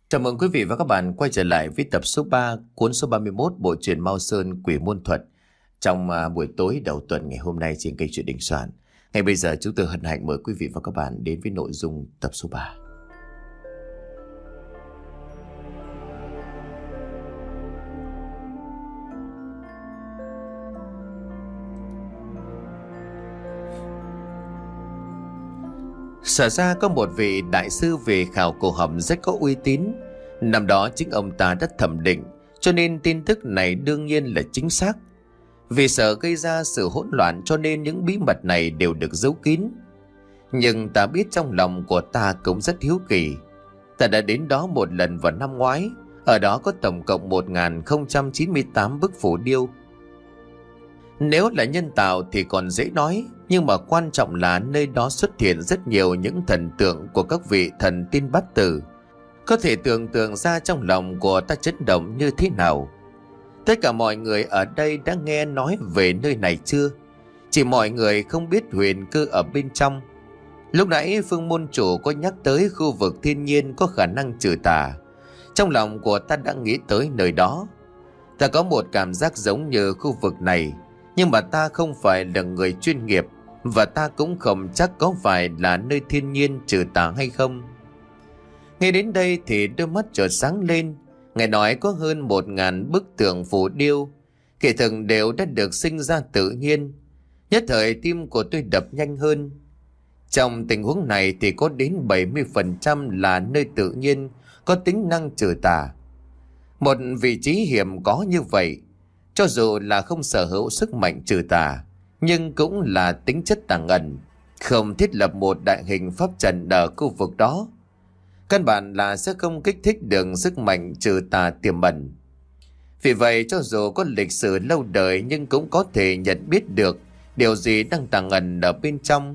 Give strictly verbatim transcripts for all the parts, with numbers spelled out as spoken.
Chào mừng quý vị và các bạn quay trở lại với tập số ba cuốn số ba mươi mốt bộ truyện Mao Sơn Quỷ Môn Thuật trong à, buổi tối đầu tuần ngày hôm nay trên kênh Truyện Đình Soạn. Ngay bây giờ chúng tôi hân hạnh mời quý vị và các bạn đến với nội dung tập số ba. Sở ra có một vị đại sư về khảo cổ học rất có uy tín. Năm đó chính ông ta đã thẩm định, cho nên tin tức này đương nhiên là chính xác. Vì sợ gây ra sự hỗn loạn cho nên những bí mật này đều được giấu kín. Nhưng ta biết trong lòng của ta cũng rất hiếu kỳ. Ta đã đến đó một lần vào năm ngoái. Ở đó có tổng cộng một nghìn không trăm chín mươi tám bức phù điêu. Nếu là nhân tạo thì còn dễ nói, nhưng mà quan trọng là nơi đó xuất hiện rất nhiều những thần tượng của các vị thần tiên bát tử. Có thể tưởng tượng ra trong lòng của ta chấn động như thế nào. Tất cả mọi người ở đây đã nghe nói về nơi này chưa? Chỉ mọi người không biết huyền cơ ở bên trong. Lúc nãy Phương môn chủ có nhắc tới khu vực thiên nhiên có khả năng trừ tà. Trong lòng của ta đã nghĩ tới nơi đó. Ta có một cảm giác giống như khu vực này, nhưng mà ta không phải là người chuyên nghiệp, và ta cũng không chắc có phải là nơi thiên nhiên trừ tà hay không. Nghe đến đây thì đôi mắt chợt sáng lên. Ngài nói có hơn một ngàn bức tượng phù điêu, kể từng đều đã được sinh ra tự nhiên. Nhất thời tim của tôi đập nhanh hơn. Trong tình huống này thì có đến bảy mươi phần trăm là nơi tự nhiên có tính năng trừ tà. Một vị trí hiểm có như vậy, cho dù là không sở hữu sức mạnh trừ tà, nhưng cũng là tính chất tàng ẩn, không thiết lập một đại hình pháp trận ở khu vực đó. Căn bản là sẽ không kích thích được sức mạnh trừ tà tiềm ẩn. Vì vậy cho dù có lịch sử lâu đời nhưng cũng có thể nhận biết được điều gì đang tàng ẩn ở bên trong.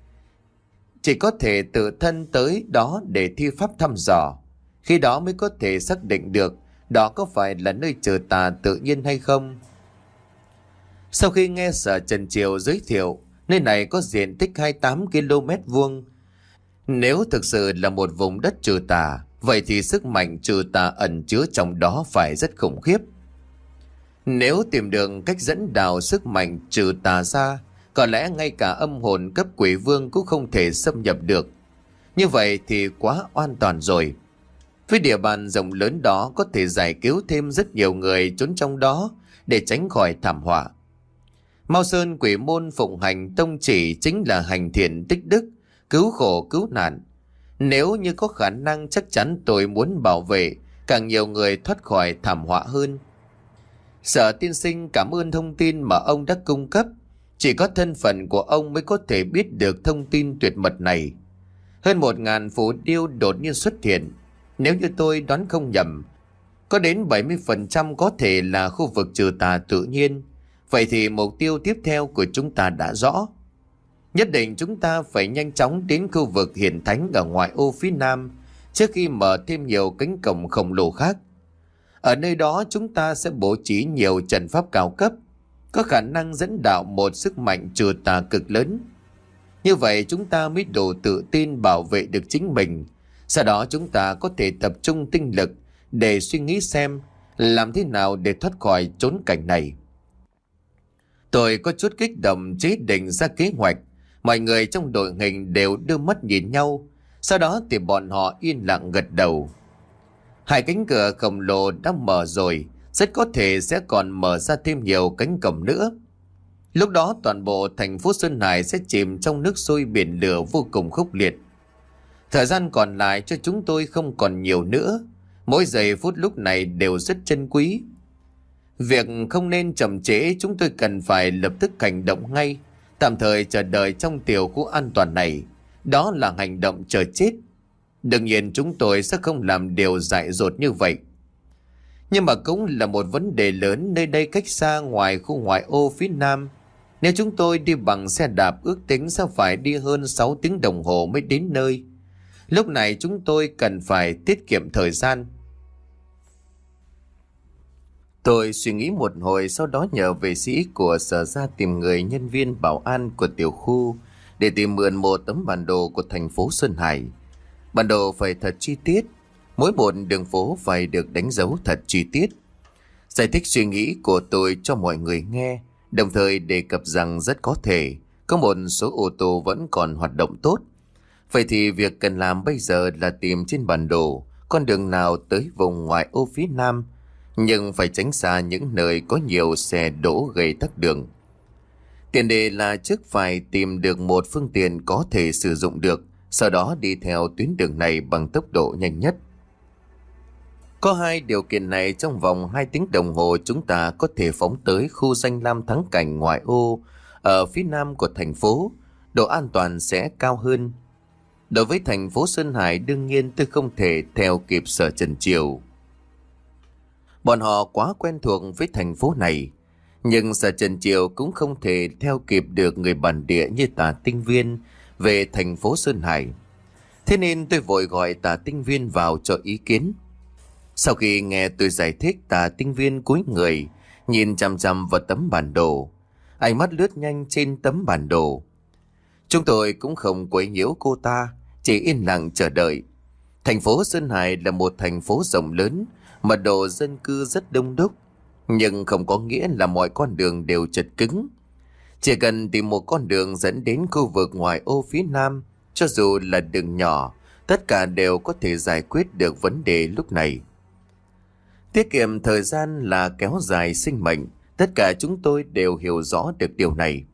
Chỉ có thể tự thân tới đó để thi pháp thăm dò, khi đó mới có thể xác định được đó có phải là nơi trừ tà tự nhiên hay không. Sau khi nghe Sở Trần Triều giới thiệu, nơi này có diện tích hai mươi tám ki lô mét vuông. Nếu thực sự là một vùng đất trừ tà, vậy thì sức mạnh trừ tà ẩn chứa trong đó phải rất khủng khiếp. Nếu tìm được cách dẫn đào sức mạnh trừ tà ra, có lẽ ngay cả âm hồn cấp quỷ vương cũng không thể xâm nhập được. Như vậy thì quá an toàn rồi. Với địa bàn rộng lớn đó có thể giải cứu thêm rất nhiều người trốn trong đó để tránh khỏi thảm họa. Mao Sơn Quỷ Môn phụng hành tông chỉ chính là hành thiện tích đức, cứu khổ cứu nạn. Nếu như có khả năng chắc chắn tôi muốn bảo vệ càng nhiều người thoát khỏi thảm họa hơn. Sở tiên sinh cảm ơn thông tin mà ông đã cung cấp. Chỉ có thân phận của ông mới có thể biết được thông tin tuyệt mật này. Hơn một ngàn phù điêu đột nhiên xuất hiện. Nếu như tôi đoán không nhầm, có đến bảy mươi phần trăm có thể là khu vực trừ tà tự nhiên. Vậy thì mục tiêu tiếp theo của chúng ta đã rõ. Nhất định chúng ta phải nhanh chóng đến khu vực hiển thánh ở ngoại ô phía nam trước khi mở thêm nhiều cánh cổng khổng lồ khác. Ở nơi đó chúng ta sẽ bố trí nhiều trận pháp cao cấp, có khả năng dẫn đạo một sức mạnh trừ tà cực lớn. Như vậy chúng ta mới đủ tự tin bảo vệ được chính mình. Sau đó chúng ta có thể tập trung tinh lực để suy nghĩ xem làm thế nào để thoát khỏi chốn cảnh này. Tôi có chút kích động chế định ra kế hoạch. Mọi người trong đội hình đều đưa mắt nhìn nhau. Sau đó thì bọn họ yên lặng gật đầu. Hai cánh cửa khổng lồ đã mở rồi, rất có thể sẽ còn mở ra thêm nhiều cánh cổng nữa. Lúc đó toàn bộ thành phố Sơn Hải sẽ chìm trong nước sôi biển lửa vô cùng khốc liệt. Thời gian còn lại cho chúng tôi không còn nhiều nữa. Mỗi giây phút lúc này đều rất trân quý. Việc không nên chậm trễ, chúng tôi cần phải lập tức hành động ngay. Tạm thời chờ đợi trong tiểu khu an toàn này, đó là hành động chờ chết. Đương nhiên chúng tôi sẽ không làm điều dại dột như vậy. Nhưng mà cũng là một vấn đề lớn, nơi đây cách xa ngoài khu ngoại ô phía nam. Nếu chúng tôi đi bằng xe đạp ước tính sẽ phải đi hơn sáu tiếng đồng hồ mới đến nơi. Lúc này chúng tôi cần phải tiết kiệm thời gian. Tôi suy nghĩ một hồi, sau đó nhờ vệ sĩ của sở ra tìm người nhân viên bảo an của tiểu khu để tìm mượn một tấm bản đồ của thành phố Sơn Hải. Bản đồ phải thật chi tiết, Mỗi một đường phố phải được đánh dấu thật chi tiết. Giải thích suy nghĩ của tôi cho mọi người nghe, đồng thời đề cập rằng rất có thể có một số ô tô vẫn còn hoạt động tốt. Vậy thì việc cần làm bây giờ là tìm trên bản đồ con đường nào tới vùng ngoại ô phía nam, nhưng phải tránh xa những nơi có nhiều xe đỗ gây tắc đường. Tiền đề là trước phải tìm được một phương tiện có thể sử dụng được, sau đó đi theo tuyến đường này bằng tốc độ nhanh nhất. Có hai điều kiện này, trong vòng hai tiếng đồng hồ chúng ta có thể phóng tới khu danh lam thắng cảnh ngoại ô ở phía nam của thành phố, độ an toàn sẽ cao hơn. Đối với thành phố Sơn Hải, đương nhiên tôi không thể theo kịp Sở Trần Triều. Bọn họ quá quen thuộc với thành phố này, nhưng Sở Trần Triều cũng không thể theo kịp được người bản địa như Tả Tinh Viên về thành phố Sơn Hải. Thế nên tôi vội gọi Tả Tinh Viên vào cho ý kiến. Sau khi nghe tôi giải thích, Tả Tinh Viên cúi người, nhìn chằm chằm vào tấm bản đồ. Ánh mắt lướt nhanh trên tấm bản đồ. Chúng tôi cũng không quấy nhiễu cô ta, chỉ yên lặng chờ đợi. Thành phố Sơn Hải là một thành phố rộng lớn, mật độ dân cư rất đông đúc, nhưng không có nghĩa là mọi con đường đều chật cứng. Chỉ cần tìm một con đường dẫn đến khu vực ngoại ô phía nam, cho dù là đường nhỏ, tất cả đều có thể giải quyết được vấn đề lúc này. Tiết kiệm thời gian là kéo dài sinh mệnh, tất cả chúng tôi đều hiểu rõ được điều này.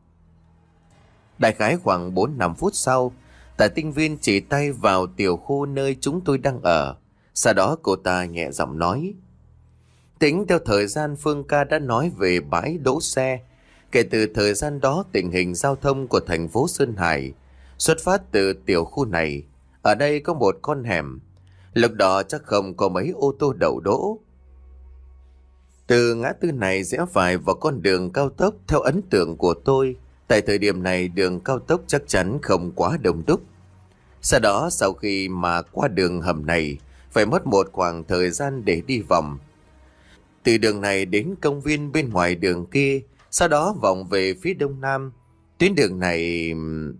Đại khái khoảng bốn năm phút sau, Tả Tinh Viên chỉ tay vào tiểu khu nơi chúng tôi đang ở. Sau đó cô ta nhẹ giọng nói: tính theo thời gian Phương ca đã nói về bãi đỗ xe, kể từ thời gian đó tình hình giao thông của thành phố Sơn Hải xuất phát từ tiểu khu này. Ở đây có một con hẻm, lúc đó chắc không có mấy ô tô đậu đỗ. Từ ngã tư này rẽ phải vào con đường cao tốc. Theo ấn tượng của tôi, tại thời điểm này đường cao tốc chắc chắn không quá đông đúc. Sau đó sau khi mà qua đường hầm này, phải mất một khoảng thời gian để đi vòng. Từ đường này đến công viên bên ngoài đường kia, sau đó vòng về phía đông nam. Tuyến đường này...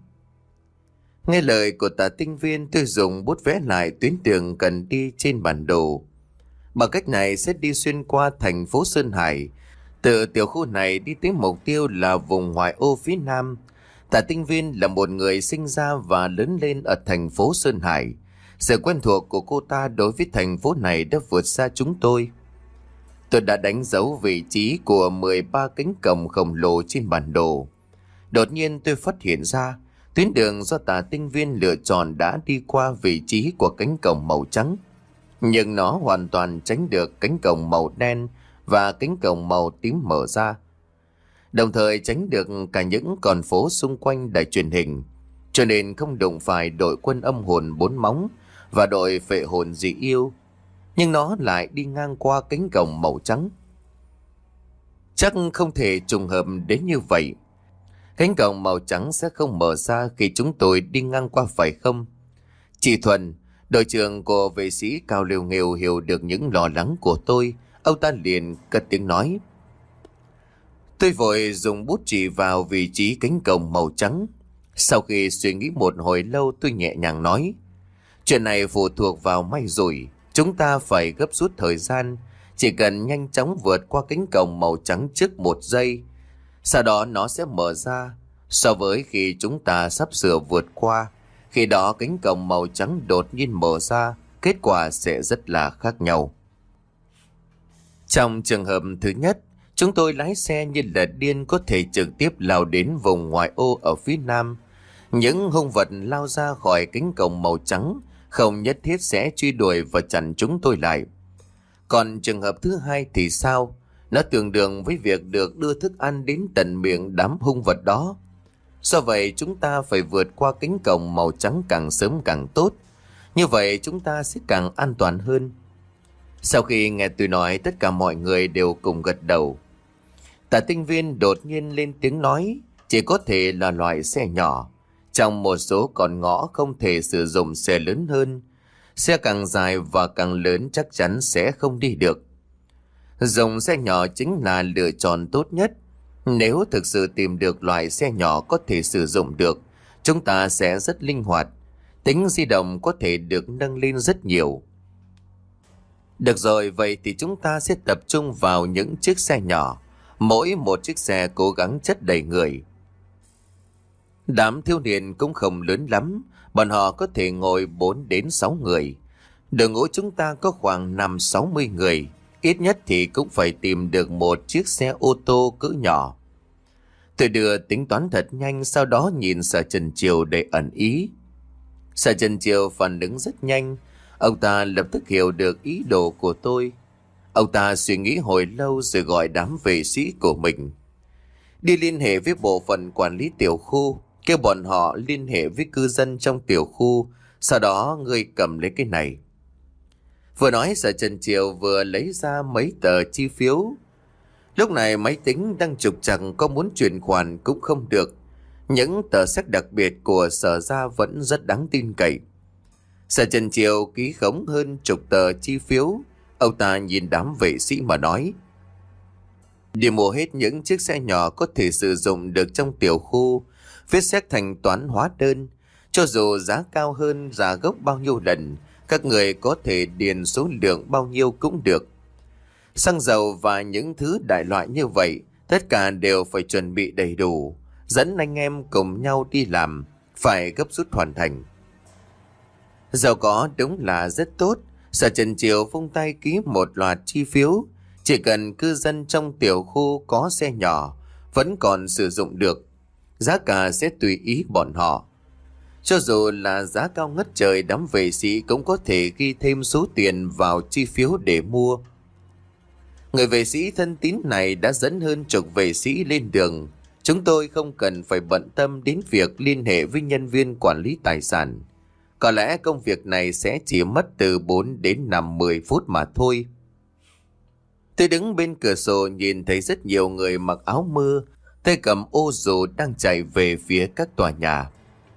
Nghe lời của Tả Tinh Viên, tôi dùng bút vẽ lại tuyến đường cần đi trên bản đồ. Bằng cách này sẽ đi xuyên qua thành phố Sơn Hải, từ tiểu khu này đi tới mục tiêu là vùng ngoại ô phía nam. Tả Tinh Viên là một người sinh ra và lớn lên ở thành phố Sơn Hải. Sự quen thuộc của cô ta đối với thành phố này đã vượt xa chúng tôi. Tôi đã đánh dấu vị trí của mười ba cánh cổng khổng lồ trên bản đồ. Đột nhiên tôi phát hiện ra tuyến đường do Tả Tinh Viên lựa chọn đã đi qua vị trí của cánh cổng màu trắng, nhưng nó hoàn toàn tránh được cánh cổng màu đen và cánh cổng màu tím mở ra, đồng thời tránh được cả những con phố xung quanh đài truyền hình, cho nên không đụng phải đội quân âm hồn bốn móng và đội phệ hồn dị yêu, nhưng nó lại đi ngang qua cánh cổng màu trắng. Chắc không thể trùng hợp đến như vậy. Cánh cổng màu trắng sẽ không mở ra khi chúng tôi đi ngang qua, phải không? Chị Thuần, đội trưởng của vệ sĩ Cao Liêu Nghêu, hiểu được những lo lắng của tôi. Ông ta liền cất tiếng nói. Tôi vội dùng bút chỉ vào vị trí cánh cổng màu trắng. Sau khi suy nghĩ một hồi lâu, tôi nhẹ nhàng nói: chuyện này phụ thuộc vào may rủi. Chúng ta phải gấp rút thời gian. Chỉ cần nhanh chóng vượt qua cánh cổng màu trắng trước một giây, sau đó nó sẽ mở ra. So với khi chúng ta sắp sửa vượt qua, khi đó cánh cổng màu trắng đột nhiên mở ra, kết quả sẽ rất là khác nhau. Trong trường hợp thứ nhất, chúng tôi lái xe như là điên, có thể trực tiếp lao đến vùng ngoại ô ở phía nam. Những hung vật lao ra khỏi cánh cổng màu trắng không nhất thiết sẽ truy đuổi và chặn chúng tôi lại. Còn trường hợp thứ hai thì sao? Nó tương đương với việc được đưa thức ăn đến tận miệng đám hung vật đó. Do vậy chúng ta phải vượt qua cánh cổng màu trắng càng sớm càng tốt. Như vậy chúng ta sẽ càng an toàn hơn. Sau khi nghe tôi nói, tất cả mọi người đều cùng gật đầu. Tả Tinh Viên đột nhiên lên tiếng nói: chỉ có thể là loại xe nhỏ. Trong một số con ngõ không thể sử dụng xe lớn hơn. Xe càng dài và càng lớn chắc chắn sẽ không đi được. Dùng xe nhỏ chính là lựa chọn tốt nhất. Nếu thực sự tìm được loại xe nhỏ có thể sử dụng được, chúng ta sẽ rất linh hoạt. Tính di động có thể được nâng lên rất nhiều. Được rồi, vậy thì chúng ta sẽ tập trung vào những chiếc xe nhỏ. Mỗi một chiếc xe cố gắng chất đầy người. Đám thiếu niên cũng không lớn lắm, bọn họ có thể ngồi bốn đến sáu người. Đội ngũ chúng ta có khoảng năm sáu mươi người, ít nhất thì cũng phải tìm được một chiếc xe ô tô cỡ nhỏ. Tôi đưa tính toán thật nhanh, sau đó nhìn Sở Trần Triều để ẩn ý. Sở Trần Triều phản ứng rất nhanh, ông ta lập tức hiểu được ý đồ của tôi. Ông ta suy nghĩ hồi lâu rồi gọi đám vệ sĩ của mình đi liên hệ với bộ phận quản lý tiểu khu, kêu bọn họ liên hệ với cư dân trong tiểu khu, sau đó ngươi cầm lấy cái này. Vừa nói, Sở Trần Triều vừa lấy ra mấy tờ chi phiếu. Lúc này máy tính đang trục trặc, có muốn chuyển khoản cũng không được. Những tờ séc đặc biệt của Sở Gia vẫn rất đáng tin cậy. Sở Trần Triều ký khống hơn chục tờ chi phiếu. Ông ta nhìn đám vệ sĩ mà nói: đi mua hết những chiếc xe nhỏ có thể sử dụng được trong tiểu khu, viết séc thanh toán hóa đơn. Cho dù giá cao hơn giá gốc bao nhiêu lần, các người có thể điền số lượng bao nhiêu cũng được. Xăng dầu và những thứ đại loại như vậy, tất cả đều phải chuẩn bị đầy đủ, dẫn anh em cùng nhau đi làm, phải gấp rút hoàn thành. Giàu có đúng là rất tốt. Sở Trần Triều vung tay ký một loạt chi phiếu. Chỉ cần cư dân trong tiểu khu có xe nhỏ vẫn còn sử dụng được, giá cả sẽ tùy ý bọn họ. Cho dù là giá cao ngất trời, đám vệ sĩ cũng có thể ghi thêm số tiền vào chi phiếu để mua. Người vệ sĩ thân tín này đã dẫn hơn chục vệ sĩ lên đường. Chúng tôi không cần phải bận tâm đến việc liên hệ với nhân viên quản lý tài sản. Có lẽ công việc này sẽ chỉ mất từ bốn đến năm mươi phút mà thôi. Tôi đứng bên cửa sổ nhìn thấy rất nhiều người mặc áo mưa, tay cầm ô dù đang chạy về phía các tòa nhà.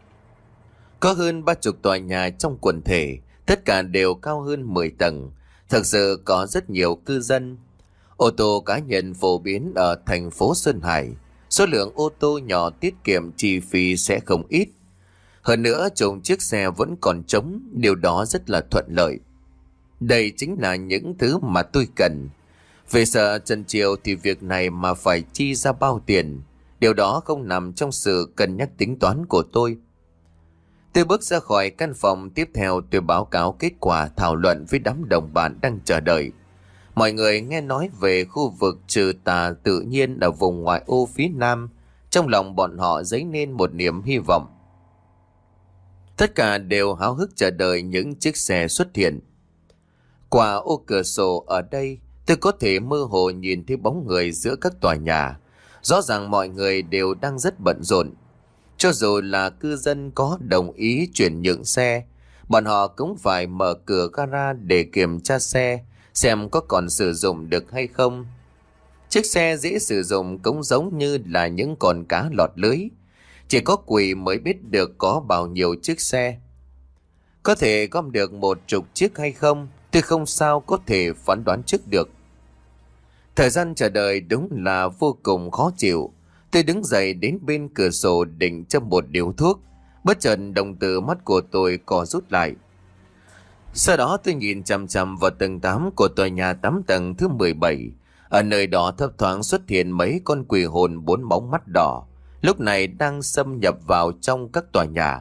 Có hơn ba chục tòa nhà trong quần thể, tất cả đều cao hơn mười tầng. Thực sự có rất nhiều cư dân. Ô tô cá nhân phổ biến ở thành phố Sơn Hải. Số lượng ô tô nhỏ tiết kiệm chi phí sẽ không ít. Hơn nữa, chồng chiếc xe vẫn còn trống, điều đó rất là thuận lợi. Đây chính là những thứ mà tôi cần. Về Sở Trần Triều thì việc này mà phải chi ra bao tiền, điều đó không nằm trong sự cân nhắc tính toán của tôi. Tôi bước ra khỏi căn phòng, tiếp theo tôi báo cáo kết quả thảo luận với đám đồng bạn đang chờ đợi. Mọi người nghe nói về khu vực trừ tà tự nhiên ở vùng ngoại ô phía Nam, trong lòng bọn họ dấy lên một niềm hy vọng. Tất cả đều háo hức chờ đợi những chiếc xe xuất hiện. Qua ô cửa sổ ở đây, tôi có thể mơ hồ nhìn thấy bóng người giữa các tòa nhà. Rõ ràng mọi người đều đang rất bận rộn. Cho dù là cư dân có đồng ý chuyển nhượng xe, bọn họ cũng phải mở cửa gara để kiểm tra xe, xem có còn sử dụng được hay không. Chiếc xe dễ sử dụng cũng giống như là những con cá lọt lưới. Chỉ có quỷ mới biết được có bao nhiêu chiếc xe. Có thể gom được một chục chiếc hay không, tôi không sao có thể phán đoán trước được. Thời gian chờ đợi đúng là vô cùng khó chịu. Tôi đứng dậy đến bên cửa sổ định châm một điếu thuốc. Bất chợt đồng tử mắt của tôi co rút lại. Sau đó tôi nhìn chằm chằm vào tầng tám của tòa nhà tám tầng thứ mười bảy. Ở nơi đó thấp thoáng xuất hiện mấy con quỷ hồn bốn bóng mắt đỏ, lúc này đang xâm nhập vào trong các tòa nhà.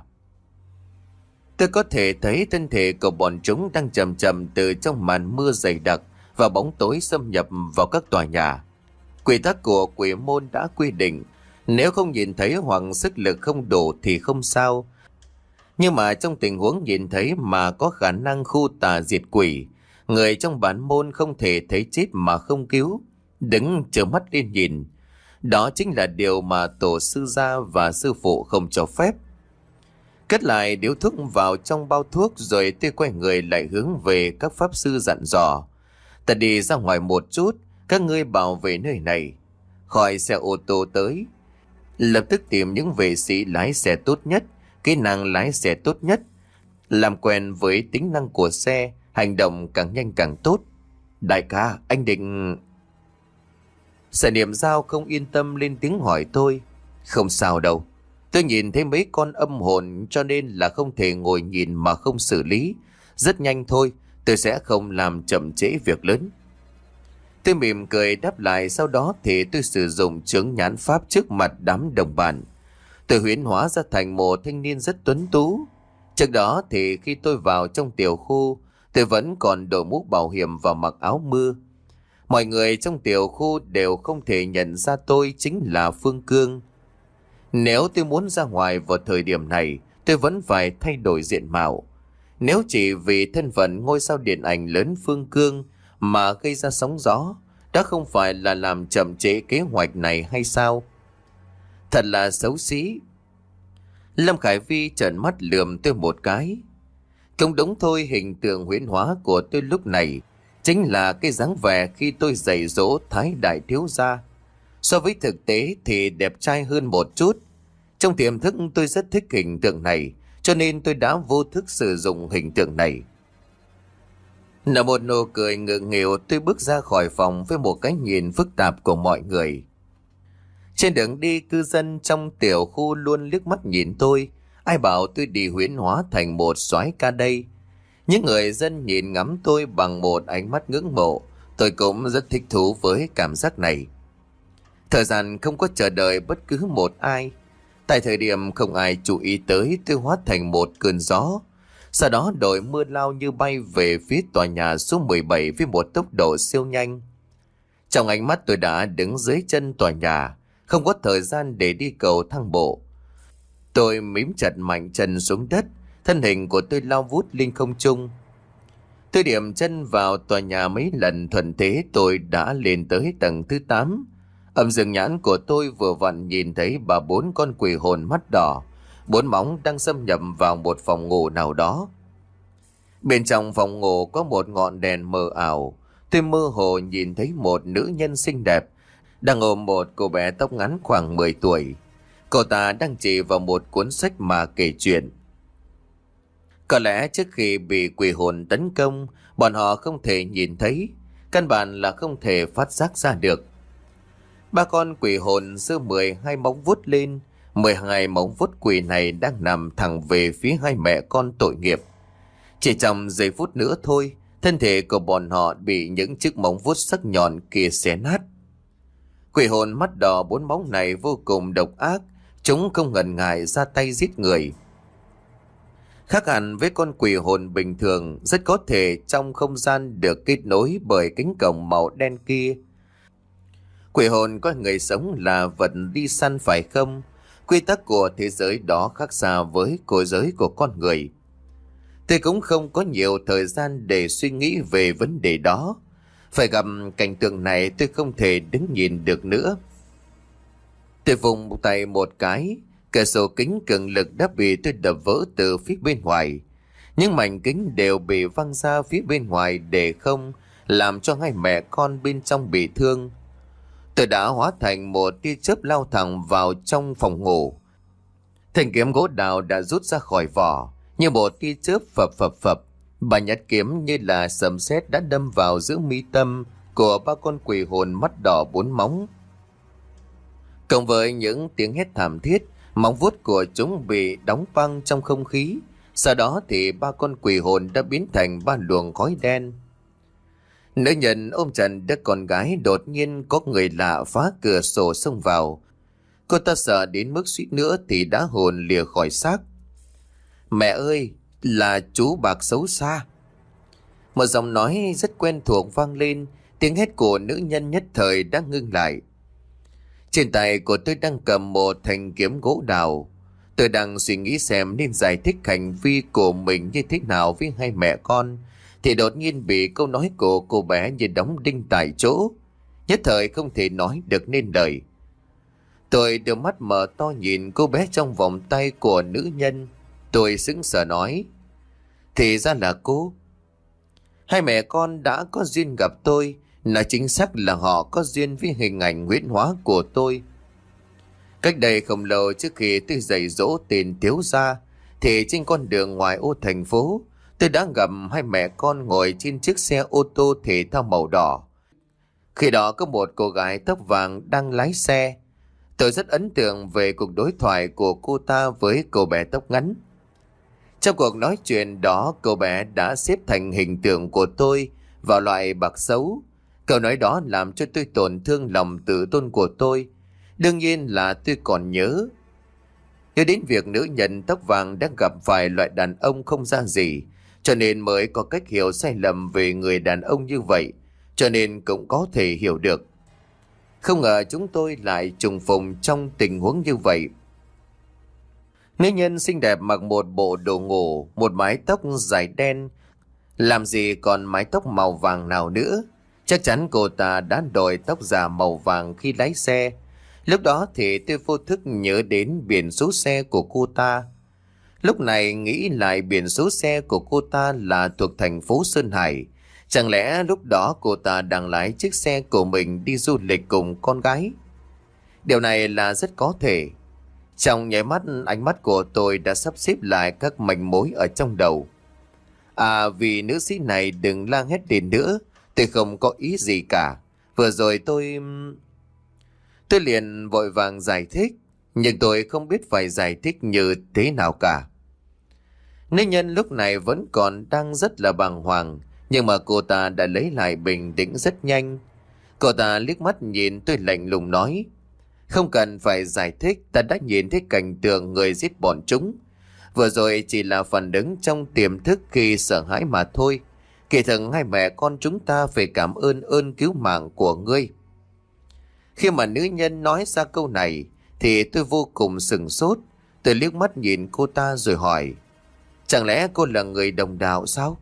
Tôi có thể thấy thân thể của bọn chúng đang chậm chậm từ trong màn mưa dày đặc và bóng tối xâm nhập vào các tòa nhà. Quy tắc của quỷ môn đã quy định, nếu không nhìn thấy hoặc sức lực không đủ thì không sao. Nhưng mà trong tình huống nhìn thấy mà có khả năng khu tà diệt quỷ, người trong bản môn không thể thấy chết mà không cứu, đứng trợn mắt lên nhìn. Đó chính là điều mà tổ sư gia và sư phụ không cho phép. Cất lại điếu thuốc vào trong bao thuốc rồi tôi quay người lại hướng về các pháp sư dặn dò. Ta đi ra ngoài một chút, các ngươi bảo vệ nơi này. Khỏi xe ô tô tới, lập tức tìm những vệ sĩ lái xe tốt nhất, kỹ năng lái xe tốt nhất, làm quen với tính năng của xe, hành động càng nhanh càng tốt. Đại ca, anh định... Sở Niệm Giao không yên tâm lên tiếng hỏi tôi. Không sao đâu, tôi nhìn thấy mấy con âm hồn cho nên là không thể ngồi nhìn mà không xử lý. Rất nhanh thôi, tôi sẽ không làm chậm trễ việc lớn. Tôi mỉm cười đáp lại, sau đó thì tôi sử dụng chướng nhãn pháp trước mặt đám đồng bạn. Tôi huyễn hóa ra thành một thanh niên rất tuấn tú. Trước đó thì khi tôi vào trong tiểu khu, tôi vẫn còn đội mũ bảo hiểm và mặc áo mưa. Mọi người trong tiểu khu đều không thể nhận ra tôi chính là Phương Cương. Nếu tôi muốn ra ngoài vào thời điểm này, tôi vẫn phải thay đổi diện mạo. Nếu chỉ vì thân phận ngôi sao điện ảnh lớn Phương Cương mà gây ra sóng gió, đó không phải là làm chậm trễ kế hoạch này hay sao? Thật là xấu xí. Lâm Khải Vi trợn mắt lườm tôi một cái. Không đúng thôi, hình tượng huyễn hóa của tôi lúc này chính là cái dáng vẻ khi tôi dạy dỗ Thái đại thiếu gia. So với thực tế thì đẹp trai hơn một chút. Trong tiềm thức tôi rất thích hình tượng này, cho nên tôi đã vô thức sử dụng hình tượng này. Nở một nụ cười ngượng nghịu, tôi bước ra khỏi phòng với một cái nhìn phức tạp của mọi người. Trên đường đi, cư dân trong tiểu khu luôn liếc mắt nhìn tôi. Ai bảo tôi đi huyễn hóa thành một soái ca đây? Những người dân nhìn ngắm tôi bằng một ánh mắt ngưỡng mộ. Tôi cũng rất thích thú với cảm giác này. Thời gian không có chờ đợi bất cứ một ai. Tại thời điểm không ai chú ý tới, tôi hóa thành một cơn gió. Sau đó đội mưa lao như bay về phía tòa nhà số mười bảy với một tốc độ siêu nhanh. Trong ánh mắt tôi đã đứng dưới chân tòa nhà, không có thời gian để đi cầu thang bộ. Tôi mím chặt mạnh chân xuống đất, thân hình của tôi lao vút lên không trung. Tôi điểm chân vào tòa nhà mấy lần, thuận thế tôi đã lên tới tầng thứ tám. Âm dương nhãn của tôi vừa vặn nhìn thấy bà bốn con quỷ hồn mắt đỏ, bốn móng đang xâm nhập vào một phòng ngủ nào đó. Bên trong phòng ngủ có một ngọn đèn mờ ảo. Tôi mơ hồ nhìn thấy một nữ nhân xinh đẹp đang ôm một cô bé tóc ngắn khoảng mười tuổi. Cô ta đang chỉ vào một cuốn sách mà kể chuyện. Có lẽ trước khi bị quỷ hồn tấn công, bọn họ không thể nhìn thấy, căn bản là không thể phát giác ra được. Ba con quỷ hồn giơ mười hai móng vuốt lên. Mười hai móng vuốt quỷ này đang nằm thẳng về phía hai mẹ con tội nghiệp. Chỉ trong giây phút nữa thôi, thân thể của bọn họ bị những chiếc móng vuốt sắc nhọn kia xé nát. Quỷ hồn mắt đỏ bốn móng này vô cùng độc ác, chúng không ngần ngại ra tay giết người. Khác hẳn với con quỷ hồn bình thường, rất có thể trong không gian được kết nối bởi cánh cổng màu đen kia. Quỷ hồn coi người sống là vật đi săn phải không? Quy tắc của thế giới đó khác xa với cõi giới của con người. Tôi cũng không có nhiều thời gian để suy nghĩ về vấn đề đó. Phải gặp cảnh tượng này tôi không thể đứng nhìn được nữa. Tôi vùng tay một cái, cửa sổ kính cường lực đã bị tôi đập vỡ từ phía bên ngoài. Những mảnh kính đều bị văng ra phía bên ngoài để không làm cho hai mẹ con bên trong bị thương. Tôi đã hóa thành một tia chớp lao thẳng vào trong phòng ngủ. Thanh kiếm gỗ đào đã rút ra khỏi vỏ, như một tia chớp phập phập phập. Bà nhát kiếm như là sấm sét đã đâm vào giữa mi tâm của ba con quỷ hồn mắt đỏ bốn móng. Cộng với những tiếng hét thảm thiết, móng vuốt của chúng bị đóng băng trong không khí. Sau đó thì ba con quỷ hồn đã biến thành ba luồng khói đen. Nữ nhân ôm chặt đứa con gái, đột nhiên có người lạ phá cửa sổ xông vào. Cô ta sợ đến mức suýt nữa thì đã hồn lìa khỏi xác. Mẹ ơi, là chú Bạc xấu xa. Một giọng nói rất quen thuộc vang lên, tiếng hét của nữ nhân nhất thời đã ngưng lại. Trên tay của tôi đang cầm một thanh kiếm gỗ đào. Tôi đang suy nghĩ xem nên giải thích hành vi của mình như thế nào với hai mẹ con, thì đột nhiên bị câu nói của cô bé như đóng đinh tại chỗ. Nhất thời không thể nói được nên lời. Tôi đưa mắt mở to nhìn cô bé trong vòng tay của nữ nhân. Tôi sững sờ nói: thì ra là cô. Hai mẹ con đã có duyên gặp tôi, là chính xác là họ có duyên với hình ảnh huyễn hóa của tôi. Cách đây không lâu, trước khi tôi dạy dỗ tên thiếu gia, thì trên con đường ngoài ô thành phố, tôi đã gặp hai mẹ con ngồi trên chiếc xe ô tô thể thao màu đỏ. Khi đó có một cô gái tóc vàng đang lái xe. Tôi rất ấn tượng về cuộc đối thoại của cô ta với cô bé tóc ngắn. Trong cuộc nói chuyện đó, cô bé đã xếp thành hình tượng của tôi vào loại bạc xấu. Câu nói đó làm cho tôi tổn thương lòng tự tôn của tôi. Đương nhiên là tôi còn nhớ. Nhớ đến việc nữ nhân tóc vàng đã gặp phải loại đàn ông không ra gì, cho nên mới có cách hiểu sai lầm về người đàn ông như vậy, cho nên cũng có thể hiểu được. Không ngờ chúng tôi lại trùng phùng trong tình huống như vậy. Nữ nhân xinh đẹp mặc một bộ đồ ngủ, một mái tóc dài đen, làm gì còn mái tóc màu vàng nào nữa. Chắc chắn cô ta đã đổi tóc giả màu vàng khi lái xe. Lúc đó thì tôi vô thức nhớ đến biển số xe của cô ta. Lúc này nghĩ lại biển số xe của cô ta là thuộc thành phố Sơn Hải. Chẳng lẽ lúc đó cô ta đang lái chiếc xe của mình đi du lịch cùng con gái? Điều này là rất có thể. Trong nháy mắt, ánh mắt của tôi đã sắp xếp lại các manh mối ở trong đầu. À, vì nữ sĩ này đừng la hét đến nữa, tôi không có ý gì cả. Vừa rồi tôi... Tôi liền vội vàng giải thích, nhưng tôi không biết phải giải thích như thế nào cả. Nữ nhân lúc này vẫn còn đang rất là bàng hoàng, nhưng mà cô ta đã lấy lại bình tĩnh rất nhanh. Cô ta liếc mắt nhìn tôi lạnh lùng nói, không cần phải giải thích, ta đã nhìn thấy cảnh tượng người giết bọn chúng. Vừa rồi chỉ là phản ứng trong tiềm thức khi sợ hãi mà thôi. Kỳ thực hai mẹ con chúng ta phải cảm ơn ơn cứu mạng của ngươi. Khi mà nữ nhân nói ra câu này thì tôi vô cùng sửng sốt. Tôi liếc mắt nhìn cô ta rồi hỏi, chẳng lẽ cô là người đồng đạo sao?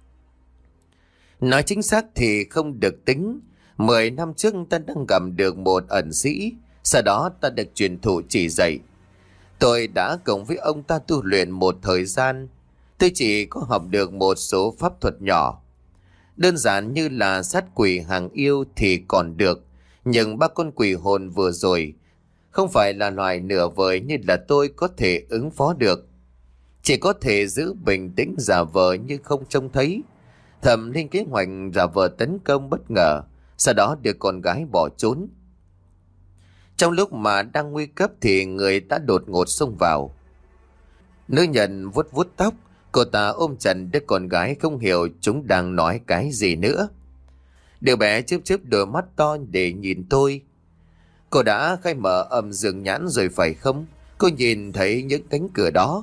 Nói chính xác thì không được tính. Mười năm trước ta đang gặp được một ẩn sĩ, sau đó ta được truyền thụ chỉ dạy. Tôi đã cùng với ông ta tu luyện một thời gian. Tôi chỉ có học được một số pháp thuật nhỏ. Đơn giản như là sát quỷ hàng yêu thì còn được. Nhưng ba con quỷ hồn vừa rồi không phải là loài nửa vời như là tôi có thể ứng phó được. Chỉ có thể giữ bình tĩnh giả vờ như không trông thấy. Thầm lên kế hoạch giả vờ tấn công bất ngờ, sau đó đưa con gái bỏ trốn. Trong lúc mà đang nguy cấp thì người ta đột ngột xông vào. Nữ nhân vuốt vuốt tóc, cô ta ôm chặt đứa con gái không hiểu chúng đang nói cái gì nữa. Đứa bé chớp chớp đôi mắt to để nhìn tôi. Cô đã khai mở âm dương nhãn rồi phải không? Cô nhìn thấy những cánh cửa đó.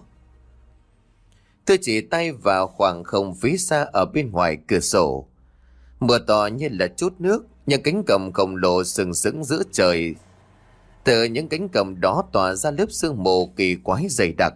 Tôi chỉ tay vào khoảng không phía xa ở bên ngoài cửa sổ. Mưa to như là chút nước, những cánh cổng khổng lồ sừng sững giữa trời. Từ những cánh cổng đó tỏa ra lớp sương mù kỳ quái dày đặc.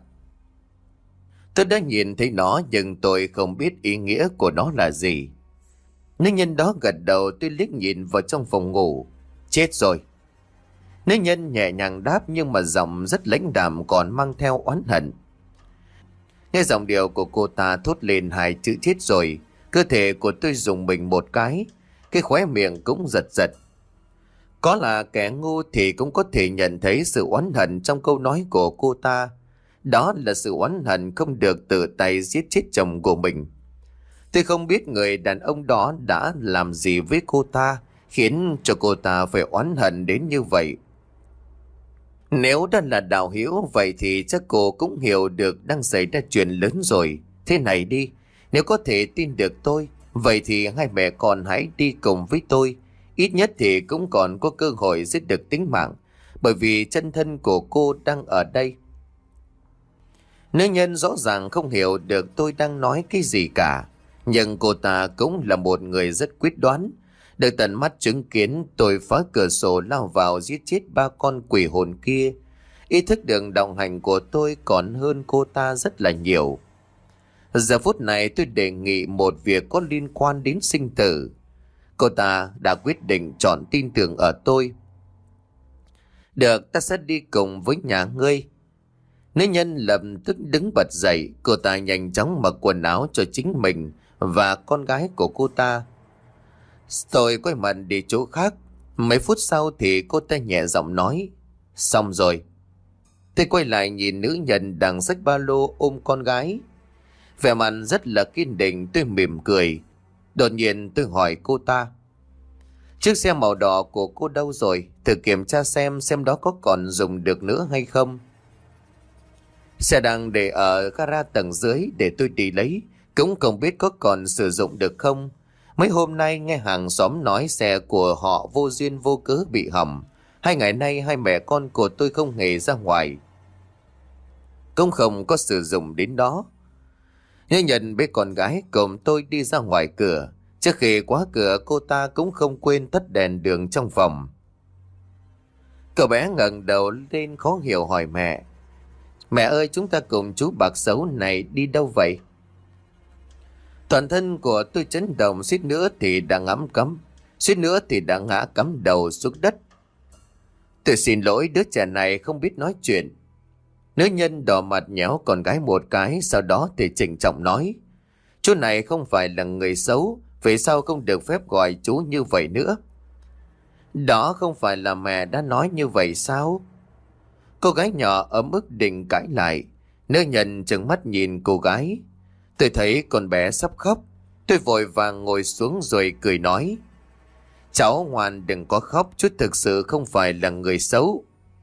Tôi đã nhìn thấy nó nhưng tôi không biết ý nghĩa của nó là gì. Nữ nhân đó gật đầu, tôi liếc nhìn vào trong phòng ngủ. Chết rồi. Nữ nhân nhẹ nhàng đáp nhưng mà giọng rất lãnh đạm còn mang theo oán hận. Nghe giọng điệu của cô ta thốt lên hai chữ chết rồi, cơ thể của tôi rùng mình một cái, cái khóe miệng cũng giật giật. Có là kẻ ngu thì cũng có thể nhận thấy sự oán hận trong câu nói của cô ta. Đó là sự oán hận không được tự tay giết chết chồng của mình. Tôi không biết người đàn ông đó đã làm gì với cô ta, khiến cho cô ta phải oán hận đến như vậy. Nếu đã là đạo hữu vậy thì chắc cô cũng hiểu được đang xảy ra chuyện lớn rồi. Thế này đi, nếu có thể tin được tôi, vậy thì hai mẹ con hãy đi cùng với tôi. Ít nhất thì cũng còn có cơ hội giết được tính mạng, bởi vì chân thân của cô đang ở đây. Nữ nhân rõ ràng không hiểu được tôi đang nói cái gì cả, nhưng cô ta cũng là một người rất quyết đoán. Được tận mắt chứng kiến tôi phá cửa sổ lao vào giết chết ba con quỷ hồn kia. Ý thức đường đồng hành của tôi còn hơn cô ta rất là nhiều. Giờ phút này tôi đề nghị một việc có liên quan đến sinh tử. Cô ta đã quyết định chọn tin tưởng ở tôi. Được, ta sẽ đi cùng với nhà ngươi. Nữ nhân lập tức đứng bật dậy. Cô ta nhanh chóng mặc quần áo cho chính mình và con gái của cô ta. Tôi quay mặt đi chỗ khác. Mấy phút sau thì cô ta nhẹ giọng nói, xong rồi. Tôi quay lại nhìn nữ nhân đang xách ba lô ôm con gái. Vẻ mặt rất là kiên định, tôi mỉm cười. Đột nhiên tôi hỏi cô ta, chiếc xe màu đỏ của cô đâu rồi? Thử kiểm tra xem xem đó có còn dùng được nữa hay không. Xe đang để ở gara tầng dưới để tôi đi lấy, cũng không biết có còn sử dụng được không. Mấy hôm nay nghe hàng xóm nói xe của họ vô duyên vô cớ bị hỏng. Hai ngày nay hai mẹ con của tôi không hề ra ngoài, cũng không có sử dụng đến đó. Nhớ nhận biết con gái cùng tôi đi ra ngoài cửa. Trước khi khóa cửa, cô ta cũng không quên tắt đèn đường trong phòng. Cậu bé ngẩng đầu lên khó hiểu hỏi mẹ: Mẹ ơi, chúng ta cùng chú bạc xấu này đi đâu vậy? Toàn thân của tôi chấn động, suýt nữa thì đã ngắm cắm, suýt nữa thì đã ngã cắm đầu xuống đất. Tôi xin lỗi, đứa trẻ này không biết nói chuyện. Nữ nhân đỏ mặt nhéo con gái một cái, sau đó thì trịnh trọng nói: Chú này không phải là người xấu, vì sao không được phép gọi chú như vậy nữa? Đó không phải là mẹ đã nói như vậy sao? Cô gái nhỏ ấm ức định cãi lại. Nữ nhân trừng mắt nhìn cô gái. Tôi thấy con bé sắp khóc. Tôi vội vàng ngồi xuống rồi cười nói: Cháu ngoan đừng có khóc, chú thực sự không phải là người xấu.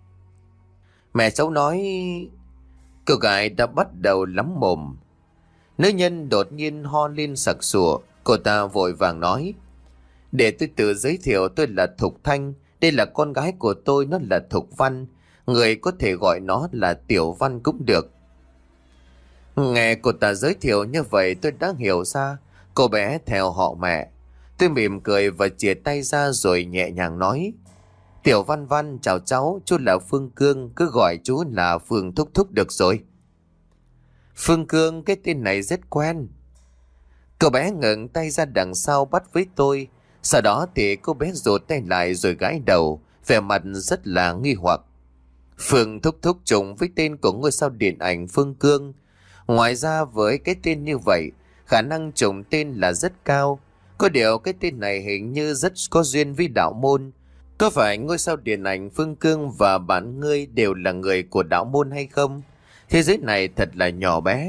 Mẹ cháu nói... Cô gái đã bắt đầu lắm mồm. Nữ nhân đột nhiên ho lên sặc sụa. Cô ta vội vàng nói: Để tôi tự giới thiệu, tôi là Thục Thanh. Đây là con gái của tôi, nó là Thục Văn. Người có thể gọi nó là Tiểu Văn cũng được. Nghe cô ta giới thiệu như vậy, tôi đã hiểu ra cô bé theo họ mẹ. Tôi mỉm cười và chìa tay ra rồi nhẹ nhàng nói: Tiểu Văn Văn chào cháu, chú là Phương Cương, cứ gọi chú là Phương Thúc Thúc được rồi. Phương Cương, cái tên này rất quen. Cô bé ngẩng tay ra đằng sau bắt với tôi. Sau đó thì cô bé rụt tay lại rồi gãi đầu, vẻ mặt rất là nghi hoặc. Phương Thúc Thúc trùng với tên của ngôi sao điện ảnh Phương Cương. Ngoài ra với cái tên như vậy, khả năng trùng tên là rất cao. Có điều cái tên này hình như rất có duyên với đạo môn. Có phải ngôi sao điện ảnh Phương Cương và bạn ngươi đều là người của đạo môn hay không? Thế giới này thật là nhỏ bé.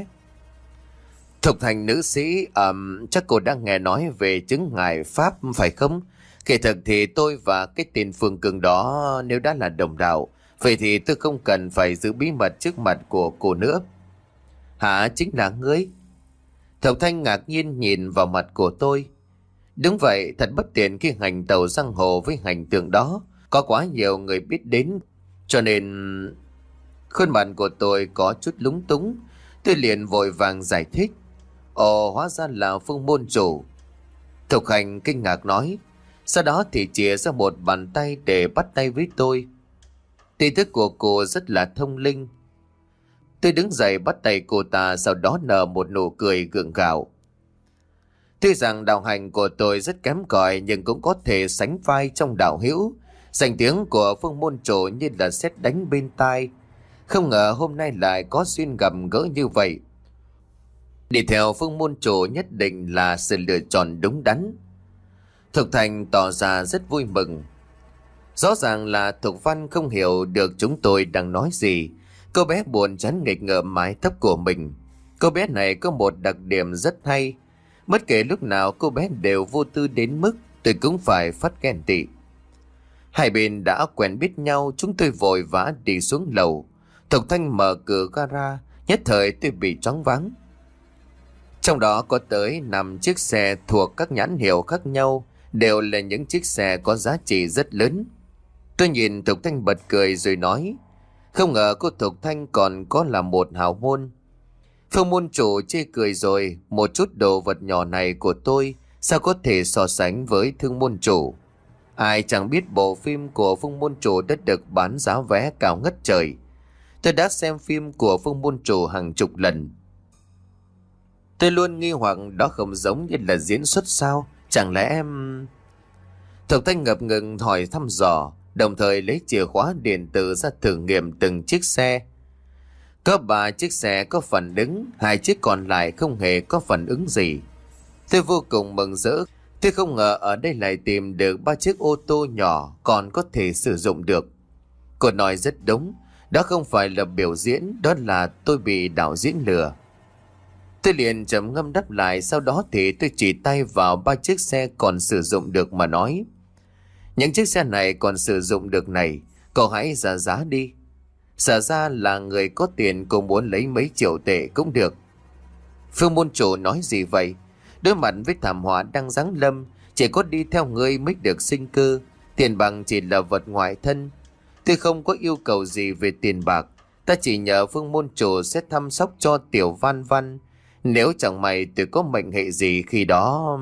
Thục Thành nữ sĩ, um, chắc cô đang nghe nói về chứng ngại Pháp phải không? Kể thật thì tôi và cái tên Phương Cương đó nếu đã là đồng đạo, vậy thì tôi không cần phải giữ bí mật trước mặt của cô nữa. Hả, chính là ngươi? Thục Thanh ngạc nhiên nhìn vào mặt của tôi. Đúng vậy, thật bất tiện khi hành tàu giang hồ với hành tượng đó. Có quá nhiều người biết đến, cho nên... Khuôn mặt của tôi có chút lúng túng. Tôi liền vội vàng giải thích: Ồ, hóa ra là Phương môn chủ. Thục Hành kinh ngạc nói. Sau đó thì chìa ra một bàn tay để bắt tay với tôi. Tri thức của cô rất là thông linh. Tôi đứng dậy bắt tay cô ta, sau đó nở một nụ cười gượng gạo. Tuy rằng đạo hành của tôi rất kém cỏi, nhưng cũng có thể sánh vai trong đạo hữu. Danh tiếng của Phương môn chủ như là sét đánh bên tai. Không ngờ hôm nay lại có duyên gặp gỡ như vậy. Đi theo Phương môn chủ nhất định là sự lựa chọn đúng đắn. Thục Thành tỏ ra rất vui mừng. Rõ ràng là Thục Văn không hiểu được chúng tôi đang nói gì. Cô bé buồn chán nghịch ngợm mái tóc của mình. Cô bé này có một đặc điểm rất hay. Bất kể lúc nào cô bé đều vô tư đến mức tôi cũng phải phát ghen tị. Hai bên đã quen biết nhau, chúng tôi vội vã đi xuống lầu. Thục Thanh mở cửa gara, nhất thời tôi bị choáng váng. Trong đó có tới năm chiếc xe thuộc các nhãn hiệu khác nhau, đều là những chiếc xe có giá trị rất lớn. Tôi nhìn Thục Thanh bật cười rồi nói: Không ngờ cô Thục Thanh còn có là một hào môn. Phương môn chủ chê cười rồi: Một chút đồ vật nhỏ này của tôi sao có thể so sánh với thương môn chủ. Ai chẳng biết bộ phim của Phương môn chủ đã được bán giá vé cao ngất trời. Tôi đã xem phim của Phương môn chủ hàng chục lần. Tôi luôn nghi hoặc đó không giống như là diễn xuất sao? Chẳng lẽ em... Thục Thanh ngập ngừng hỏi thăm dò, đồng thời lấy chìa khóa điện tử ra thử nghiệm từng chiếc xe. Có ba chiếc xe có phản ứng, hai chiếc còn lại không hề có phản ứng gì. Tôi vô cùng mừng rỡ. Tôi không ngờ ở đây lại tìm được ba chiếc ô tô nhỏ còn có thể sử dụng được. Cô nói rất đúng, đó không phải là biểu diễn, đó là tôi bị đạo diễn lừa. Tôi liền trầm ngâm đáp lại, sau đó thì tôi chỉ tay vào ba chiếc xe còn sử dụng được mà nói: Những chiếc xe này còn sử dụng được này, cậu hãy ra giá đi. Sở ra là người có tiền, cũng muốn lấy mấy triệu tệ cũng được. Phương môn chủ nói gì vậy? Đối mặt với thảm họa đang giáng lâm, chỉ có đi theo ngươi mới được sinh cơ. Tiền bằng chỉ là vật ngoại thân. Tôi không có yêu cầu gì về tiền bạc. Ta chỉ nhờ Phương môn chủ sẽ chăm sóc cho tiểu Văn Văn. Nếu chẳng may tôi có mệnh hệ gì khi đó...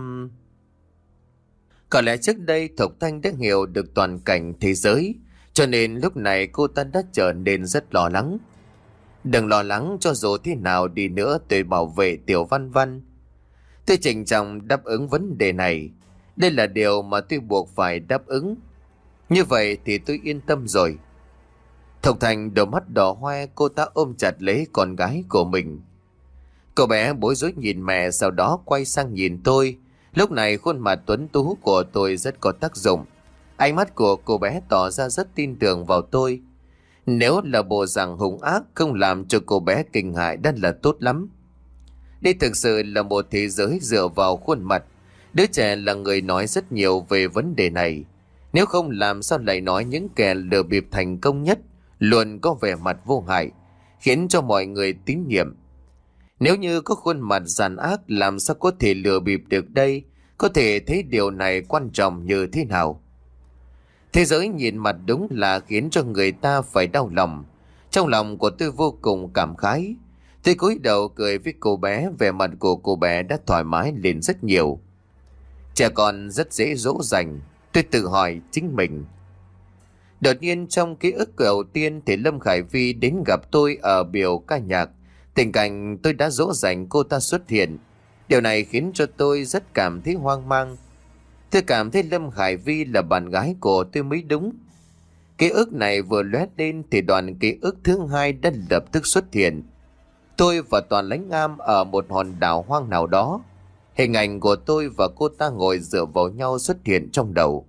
Có lẽ trước đây Thục Thanh đã hiểu được toàn cảnh thế giới, cho nên lúc này cô ta đã trở nên rất lo lắng. Đừng lo lắng, cho dù thế nào đi nữa tôi bảo vệ tiểu Văn Văn. Tôi trịnh trọng đáp ứng vấn đề này. Đây là điều mà tôi buộc phải đáp ứng. Như vậy thì tôi yên tâm rồi. Thục Thanh đôi mắt đỏ hoe, cô ta ôm chặt lấy con gái của mình. Cô bé bối rối nhìn mẹ, sau đó quay sang nhìn tôi. Lúc này khuôn mặt tuấn tú của tôi rất có tác dụng. Ánh mắt của cô bé tỏ ra rất tin tưởng vào tôi. Nếu là bộ dạng hung ác không làm cho cô bé kinh hãi đã là tốt lắm. Đây thực sự là một thế giới dựa vào khuôn mặt. Đứa trẻ là người nói rất nhiều về vấn đề này. Nếu không làm sao lại nói những kẻ lừa bịp thành công nhất luôn có vẻ mặt vô hại, khiến cho mọi người tín nhiệm. Nếu như có khuôn mặt giàn ác, làm sao có thể lừa bịp được đây? Có thể thấy điều này quan trọng như thế nào. Thế giới nhìn mặt đúng là khiến cho người ta phải đau lòng. Trong lòng của tôi vô cùng cảm khái. Tôi cúi đầu cười với cô bé, vẻ mặt của cô bé đã thoải mái lên rất nhiều. Trẻ con rất dễ dỗ dành, tôi tự hỏi chính mình. Đột nhiên trong ký ức đầu tiên thì Lâm Khải Vi đến gặp tôi ở biểu ca nhạc. Tình cảnh tôi đã dỗ dành cô ta xuất hiện. Điều này khiến cho tôi rất cảm thấy hoang mang. Tôi cảm thấy Lâm Khải Vi là bạn gái của tôi mới đúng. Ký ức này vừa lóe lên thì đoàn ký ức thứ hai đã lập tức xuất hiện. Tôi và Toàn Lãnh Am ở một hòn đảo hoang nào đó. Hình ảnh của tôi và cô ta ngồi dựa vào nhau xuất hiện trong đầu.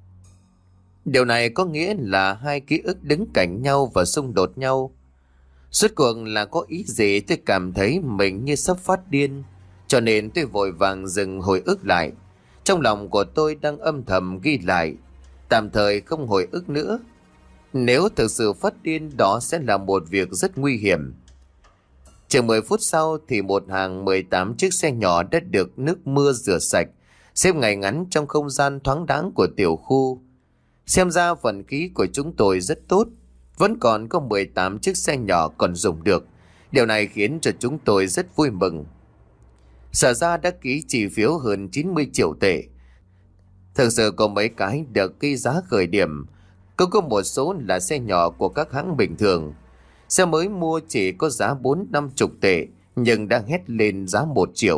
Điều này có nghĩa là hai ký ức đứng cạnh nhau và xung đột nhau. Suốt cuộc là có ý gì? Tôi cảm thấy mình như sắp phát điên, cho nên tôi vội vàng dừng hồi ức lại. Trong lòng của tôi đang âm thầm ghi lại, tạm thời không hồi ức nữa. Nếu thực sự phát điên, đó sẽ là một việc rất nguy hiểm. Chừng mười phút sau thì một hàng mười tám chiếc xe nhỏ đã được nước mưa rửa sạch, xếp ngay ngắn trong không gian thoáng đãng của tiểu khu. Xem ra vận khí của chúng tôi rất tốt, vẫn còn có mười tám chiếc xe nhỏ còn dùng được. Điều này khiến cho chúng tôi rất vui mừng. Sở ra đã ký chỉ phiếu hơn chín mươi triệu tệ. Thực sự có mấy cái được ghi giá khởi điểm, cũng có một số là xe nhỏ của các hãng bình thường. Xe mới mua chỉ có giá bốn năm chục tệ, nhưng đang hét lên giá một triệu.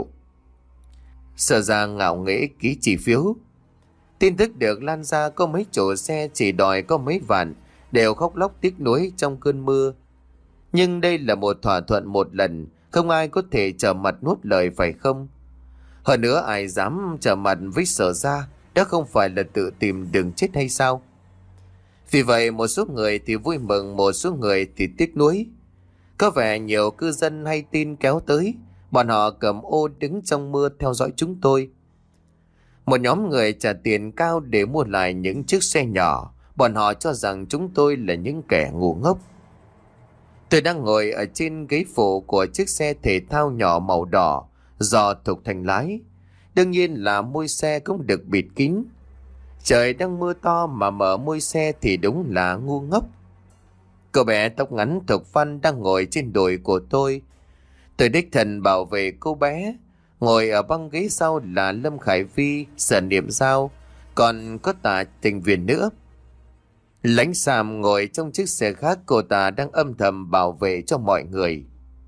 Sở ra ngạo nghễ ký chỉ phiếu. Tin tức được lan ra có mấy chủ xe chỉ đòi có mấy vạn, đều khóc lóc tiếc nuối trong cơn mưa. Nhưng đây là một thỏa thuận một lần, không ai có thể trở mặt nuốt lời phải không? Hơn nữa ai dám trở mặt với Sở ra, đó không phải là tự tìm đường chết hay sao? Vì vậy một số người thì vui mừng, một số người thì tiếc nuối. Có vẻ nhiều cư dân hay tin kéo tới, bọn họ cầm ô đứng trong mưa theo dõi chúng tôi. Một nhóm người trả tiền cao để mua lại những chiếc xe nhỏ, bọn họ cho rằng chúng tôi là những kẻ ngu ngốc. Tôi đang ngồi ở trên ghế phụ của chiếc xe thể thao nhỏ màu đỏ do Thục Thanh lái. Đương nhiên là mui xe cũng được bịt kín. Trời đang mưa to mà mở mui xe thì đúng là ngu ngốc. Cô bé tóc ngắn Thục Văn đang ngồi trên đùi của tôi. Tôi đích thân bảo vệ cô bé. Ngồi ở băng ghế sau là Lâm Khải Vi, Sở Niệm Giao, còn có Tạ Tình Viên nữa. Lãnh Sàm ngồi trong chiếc xe khác, cô ta đang âm thầm bảo vệ cho mọi người.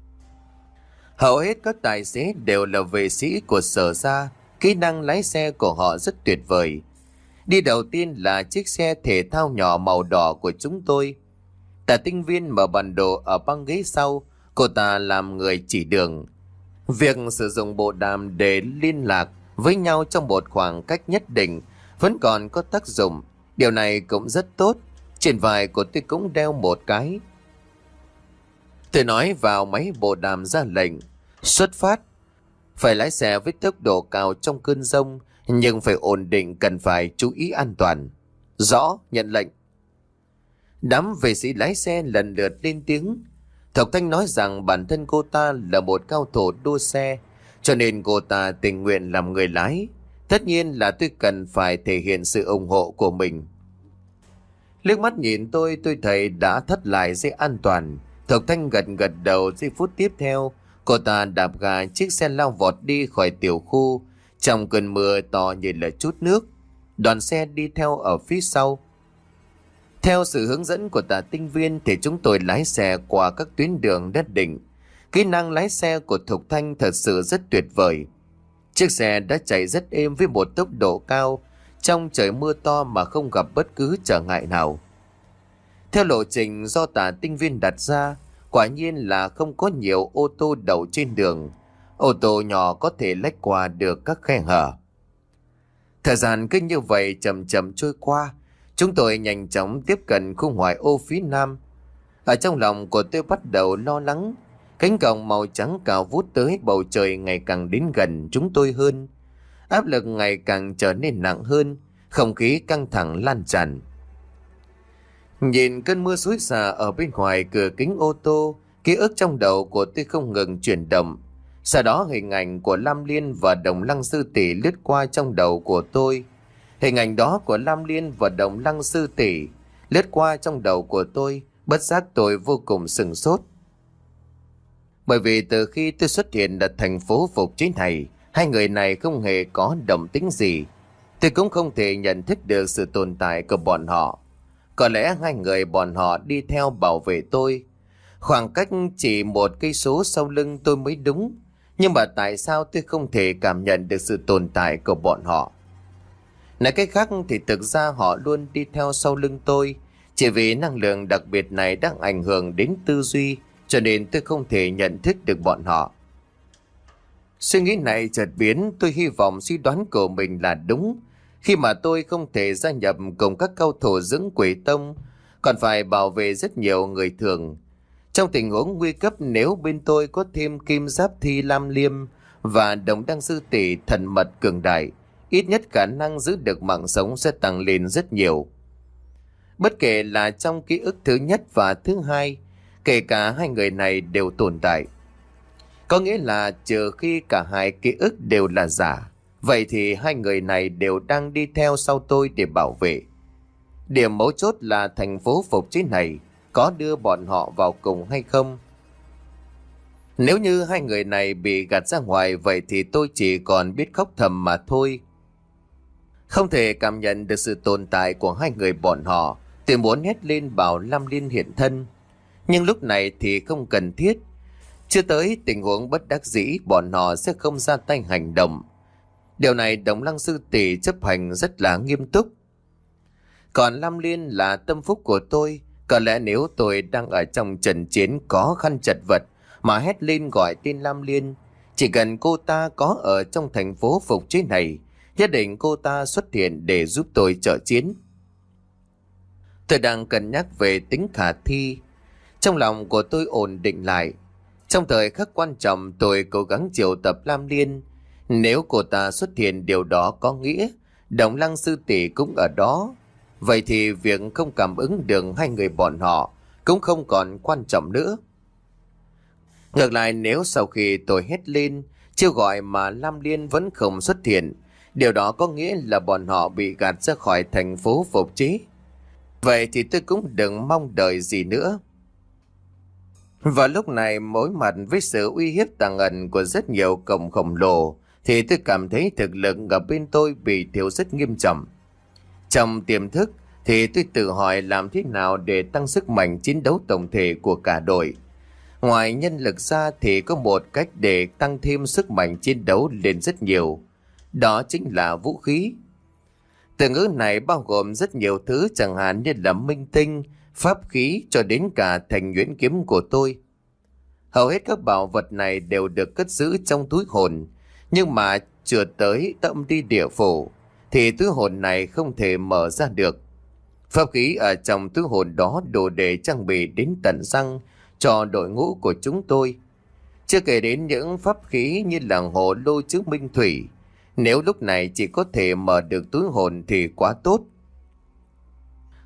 Hầu hết các tài xế đều là vệ sĩ của Sở ra, kỹ năng lái xe của họ rất tuyệt vời. Đi đầu tiên là chiếc xe thể thao nhỏ màu đỏ của chúng tôi. Tạ Tinh Viên mở bản đồ ở băng ghế sau, cô ta làm người chỉ đường. Việc sử dụng bộ đàm để liên lạc với nhau trong một khoảng cách nhất định vẫn còn có tác dụng. Điều này cũng rất tốt. Trên vai của tôi cũng đeo một cái. Tôi nói vào máy bộ đàm ra lệnh xuất phát. Phải lái xe với tốc độ cao trong cơn dông, nhưng phải ổn định, cần phải chú ý an toàn. Rõ, nhận lệnh. Đám vệ sĩ lái xe lần lượt lên tiếng. Thục Thanh nói rằng bản thân cô ta là một cao thủ đua xe, cho nên cô ta tình nguyện làm người lái. Tất nhiên là tôi cần phải thể hiện sự ủng hộ của mình. Liếc mắt nhìn tôi, tôi thấy đã thắt lại dây an toàn. Thục Thanh gật gật đầu. Giây phút tiếp theo, cô ta đạp ga, chiếc xe lao vọt đi khỏi tiểu khu trong cơn mưa to như là chút nước. Đoàn xe đi theo ở phía sau. Theo sự hướng dẫn của Tạ Tinh Viên thì chúng tôi lái xe qua các tuyến đường đất đỉnh. Kỹ năng lái xe của Thục Thanh thật sự rất tuyệt vời. Chiếc xe đã chạy rất êm với một tốc độ cao trong trời mưa to mà không gặp bất cứ trở ngại nào. Theo lộ trình do Tạ Tinh Viên đặt ra, quả nhiên là không có nhiều ô tô đậu trên đường. Ô tô nhỏ có thể lách qua được các khe hở. Thời gian cứ như vậy chậm chậm trôi qua. Chúng tôi nhanh chóng tiếp cận khu ngoại ô phía nam. Ở trong lòng của tôi bắt đầu lo lắng. Cánh cổng màu trắng cao vút tới bầu trời ngày càng đến gần chúng tôi hơn. Áp lực ngày càng trở nên nặng hơn. Không khí căng thẳng lan tràn. Nhìn cơn mưa xối xả ở bên ngoài cửa kính ô tô, ký ức trong đầu của tôi không ngừng chuyển động. Sau đó hình ảnh của Lam Liên và Đồng Lăng Sư Tỷ lướt qua trong đầu của tôi. Hình ảnh đó của Lam Liên và Đồng Lăng Sư Tỷ lướt qua trong đầu của tôi, bất giác tôi vô cùng sửng sốt. Bởi vì từ khi tôi xuất hiện ở thành phố Phục Chế này, hai người này không hề có động tĩnh gì. Tôi cũng không thể nhận thức được sự tồn tại của bọn họ. Có lẽ hai người bọn họ đi theo bảo vệ tôi. Khoảng cách chỉ một cây số sau lưng tôi mới đúng. Nhưng mà tại sao tôi không thể cảm nhận được sự tồn tại của bọn họ? Nói cách khác thì thực ra họ luôn đi theo sau lưng tôi. Chỉ vì năng lượng đặc biệt này đang ảnh hưởng đến tư duy, cho nên tôi không thể nhận thức được bọn họ. Suy nghĩ này chợt biến, tôi hy vọng suy đoán của mình là đúng. Khi mà tôi không thể gia nhập cùng các cao thủ dưỡng quỷ tông, còn phải bảo vệ rất nhiều người thường. Trong tình huống nguy cấp, nếu bên tôi có thêm Kim Giáp Thi Lam Liêm và Đồng Đăng Sư Tỷ thần mật cường đại, ít nhất khả năng giữ được mạng sống sẽ tăng lên rất nhiều. Bất kể là trong ký ức thứ nhất và thứ hai, kể cả hai người này đều tồn tại. Có nghĩa là trừ khi cả hai ký ức đều là giả, vậy thì hai người này đều đang đi theo sau tôi để bảo vệ. Điểm mấu chốt là thành phố Phục Chế này có đưa bọn họ vào cùng hay không. Nếu như hai người này bị gạt ra ngoài, vậy thì tôi chỉ còn biết khóc thầm mà thôi. Không thể cảm nhận được sự tồn tại của hai người bọn họ, tôi muốn hét lên bảo Lam Liên hiện thân. Nhưng lúc này thì không cần thiết. Chưa tới tình huống bất đắc dĩ, bọn họ sẽ không ra tay hành động. Điều này Đồng Lăng Sư Tỷ chấp hành rất là nghiêm túc. Còn Lam Liên là tâm phúc của tôi. Có lẽ nếu tôi đang ở trong trận chiến có khăn chật vật mà hét lên gọi tên Lam Liên, chỉ cần cô ta có ở trong thành phố Phục Chế này, nhất định cô ta xuất hiện để giúp tôi trợ chiến. Tôi đang cân nhắc về tính khả thi. Trong lòng của tôi ổn định lại. Trong thời khắc quan trọng, tôi cố gắng triệu tập Lam Liên. Nếu cô ta xuất hiện, điều đó có nghĩa Đồng Lăng Sư Tỷ cũng ở đó. Vậy thì việc không cảm ứng được hai người bọn họ cũng không còn quan trọng nữa. Ngược lại, nếu sau khi tôi hét lên chiêu gọi mà Lam Liên vẫn không xuất hiện, điều đó có nghĩa là bọn họ bị gạt ra khỏi thành phố Phục Chế. Vậy thì tôi cũng đừng mong đợi gì nữa. Và lúc này, đối mặt với sự uy hiếp tàng ẩn của rất nhiều cổng khổng lồ, thì tôi cảm thấy thực lực ở bên tôi bị thiếu rất nghiêm trọng. Trong tiềm thức thì tôi tự hỏi làm thế nào để tăng sức mạnh chiến đấu tổng thể của cả đội. Ngoài nhân lực ra thì có một cách để tăng thêm sức mạnh chiến đấu lên rất nhiều. Đó chính là vũ khí. Từ ngữ này bao gồm rất nhiều thứ, chẳng hạn như là minh tinh, pháp khí cho đến cả thành nhuyễn kiếm của tôi. Hầu hết các bảo vật này đều được cất giữ trong túi hồn, nhưng mà chưa tới tâm đi địa phủ thì túi hồn này không thể mở ra được. Pháp khí ở trong túi hồn đó đủ để trang bị đến tận răng cho đội ngũ của chúng tôi. Chưa kể đến những pháp khí như là hồ lô chứa minh thủy. Nếu lúc này chỉ có thể mở được túi hồn thì quá tốt.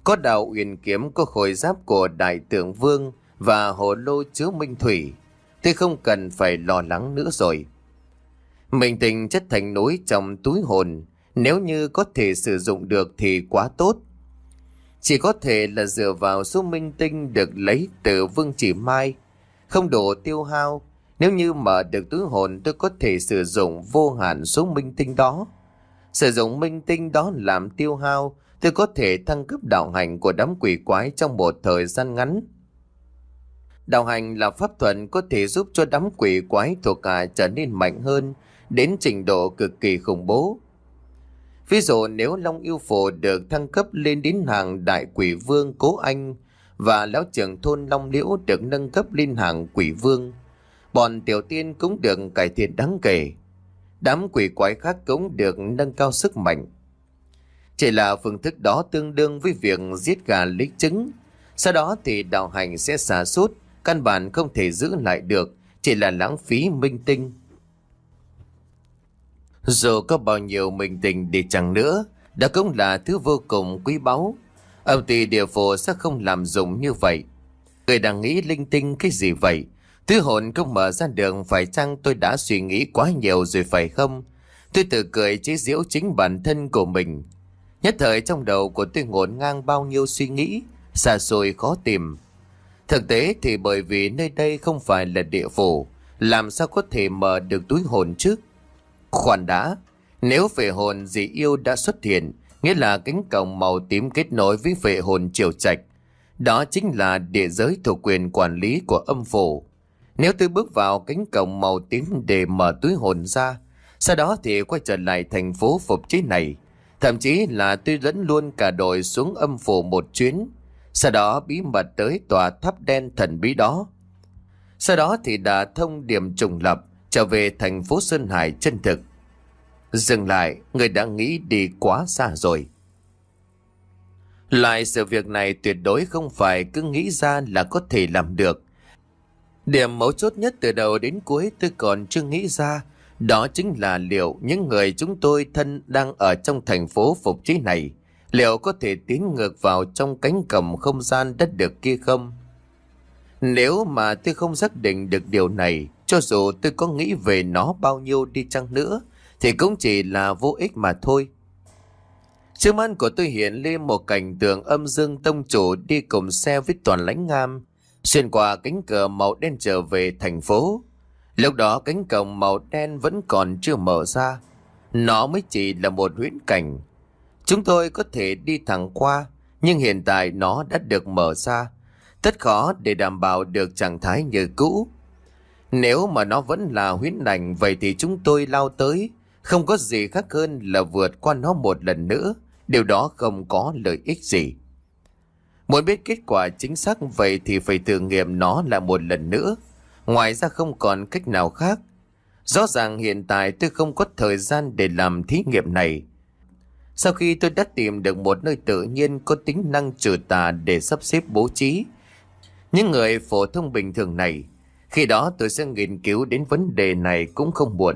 Có đạo uyển kiếm, có khôi giáp của đại tượng vương và hồ lô chứa minh thủy. Tôi không cần phải lo lắng nữa rồi. Minh tinh chất thành núi trong túi hồn, nếu như có thể sử dụng được thì quá tốt. Chỉ có thể là dựa vào số minh tinh được lấy từ Vương Chỉ Mai, không đủ tiêu hao. Nếu như mở được túi hồn, tôi có thể sử dụng vô hạn số minh tinh đó. Sử dụng minh tinh đó làm tiêu hao, tôi có thể thăng cấp đạo hành của đám quỷ quái trong một thời gian ngắn. Đạo hành là pháp thuật có thể giúp cho đám quỷ quái thuộc hạ trở nên mạnh hơn đến trình độ cực kỳ khủng bố. Ví dụ nếu Long Yêu Phổ được thăng cấp lên đến hàng đại quỷ vương Cố Anh và lão trưởng thôn Long Liễu được nâng cấp lên hàng quỷ vương, bọn tiểu tiên cũng được cải thiện đáng kể. Đám quỷ quái khác cũng được nâng cao sức mạnh. Chỉ là phương thức đó tương đương với việc giết gà lấy trứng. Sau đó thì đạo hành sẽ xả sút, căn bản không thể giữ lại được, chỉ là lãng phí minh tinh. Dù có bao nhiêu minh tinh đi chăng nữa, đó cũng là thứ vô cùng quý báu. Âm ty địa phủ sẽ không làm dùng như vậy. Người đang nghĩ linh tinh cái gì vậy? Thứ hồn không mở ra đường, phải chăng tôi đã suy nghĩ quá nhiều rồi phải không? Tôi tự cười chế giễu chính bản thân của mình. Nhất thời trong đầu của tôi ngổn ngang bao nhiêu suy nghĩ, xa xôi khó tìm. Thực tế thì bởi vì nơi đây không phải là địa phủ, làm sao có thể mở được túi hồn chứ? Khoan đã, nếu phệ hồn dị yêu đã xuất hiện, nghĩa là cánh cổng màu tím kết nối với phệ hồn triều trạch. Đó chính là địa giới thuộc quyền quản lý của âm phủ. Nếu tôi bước vào cánh cổng màu tím để mở túi hồn ra, sau đó thì quay trở lại thành phố phục chế này, thậm chí là tôi dẫn luôn cả đội xuống âm phủ một chuyến, sau đó bí mật tới tòa tháp đen thần bí đó. Sau đó thì đã thông điểm trùng lập, trở về thành phố Sơn Hải chân thực. Dừng lại, người đã nghĩ đi quá xa rồi. Lại sự việc này tuyệt đối không phải cứ nghĩ ra là có thể làm được. Điểm mấu chốt nhất từ đầu đến cuối tôi còn chưa nghĩ ra, đó chính là liệu những người chúng tôi thân đang ở trong thành phố phục chế này, liệu có thể tiến ngược vào trong cánh cổng không gian đất được kia không? Nếu mà tôi không xác định được điều này, cho dù tôi có nghĩ về nó bao nhiêu đi chăng nữa, thì cũng chỉ là vô ích mà thôi. Trước mắt của tôi hiện lên một cảnh tượng âm dương tông chủ đi cùng xe với Toàn Lãnh Ngam, xuyên qua cánh cửa màu đen trở về thành phố. Lúc đó cánh cổng màu đen vẫn còn chưa mở ra, nó mới chỉ là một huyễn cảnh. Chúng tôi có thể đi thẳng qua, nhưng hiện tại nó đã được mở ra, rất khó để đảm bảo được trạng thái như cũ. Nếu mà nó vẫn là huyễn ảnh, vậy thì chúng tôi lao tới, không có gì khác hơn là vượt qua nó một lần nữa. Điều đó không có lợi ích gì. Muốn biết kết quả chính xác vậy thì phải thử nghiệm nó lại một lần nữa. Ngoài ra không còn cách nào khác. Rõ ràng hiện tại tôi không có thời gian để làm thí nghiệm này. Sau khi tôi đã tìm được một nơi tự nhiên có tính năng trừ tà để sắp xếp bố trí những người phổ thông bình thường này, khi đó tôi sẽ nghiên cứu đến vấn đề này cũng không muộn.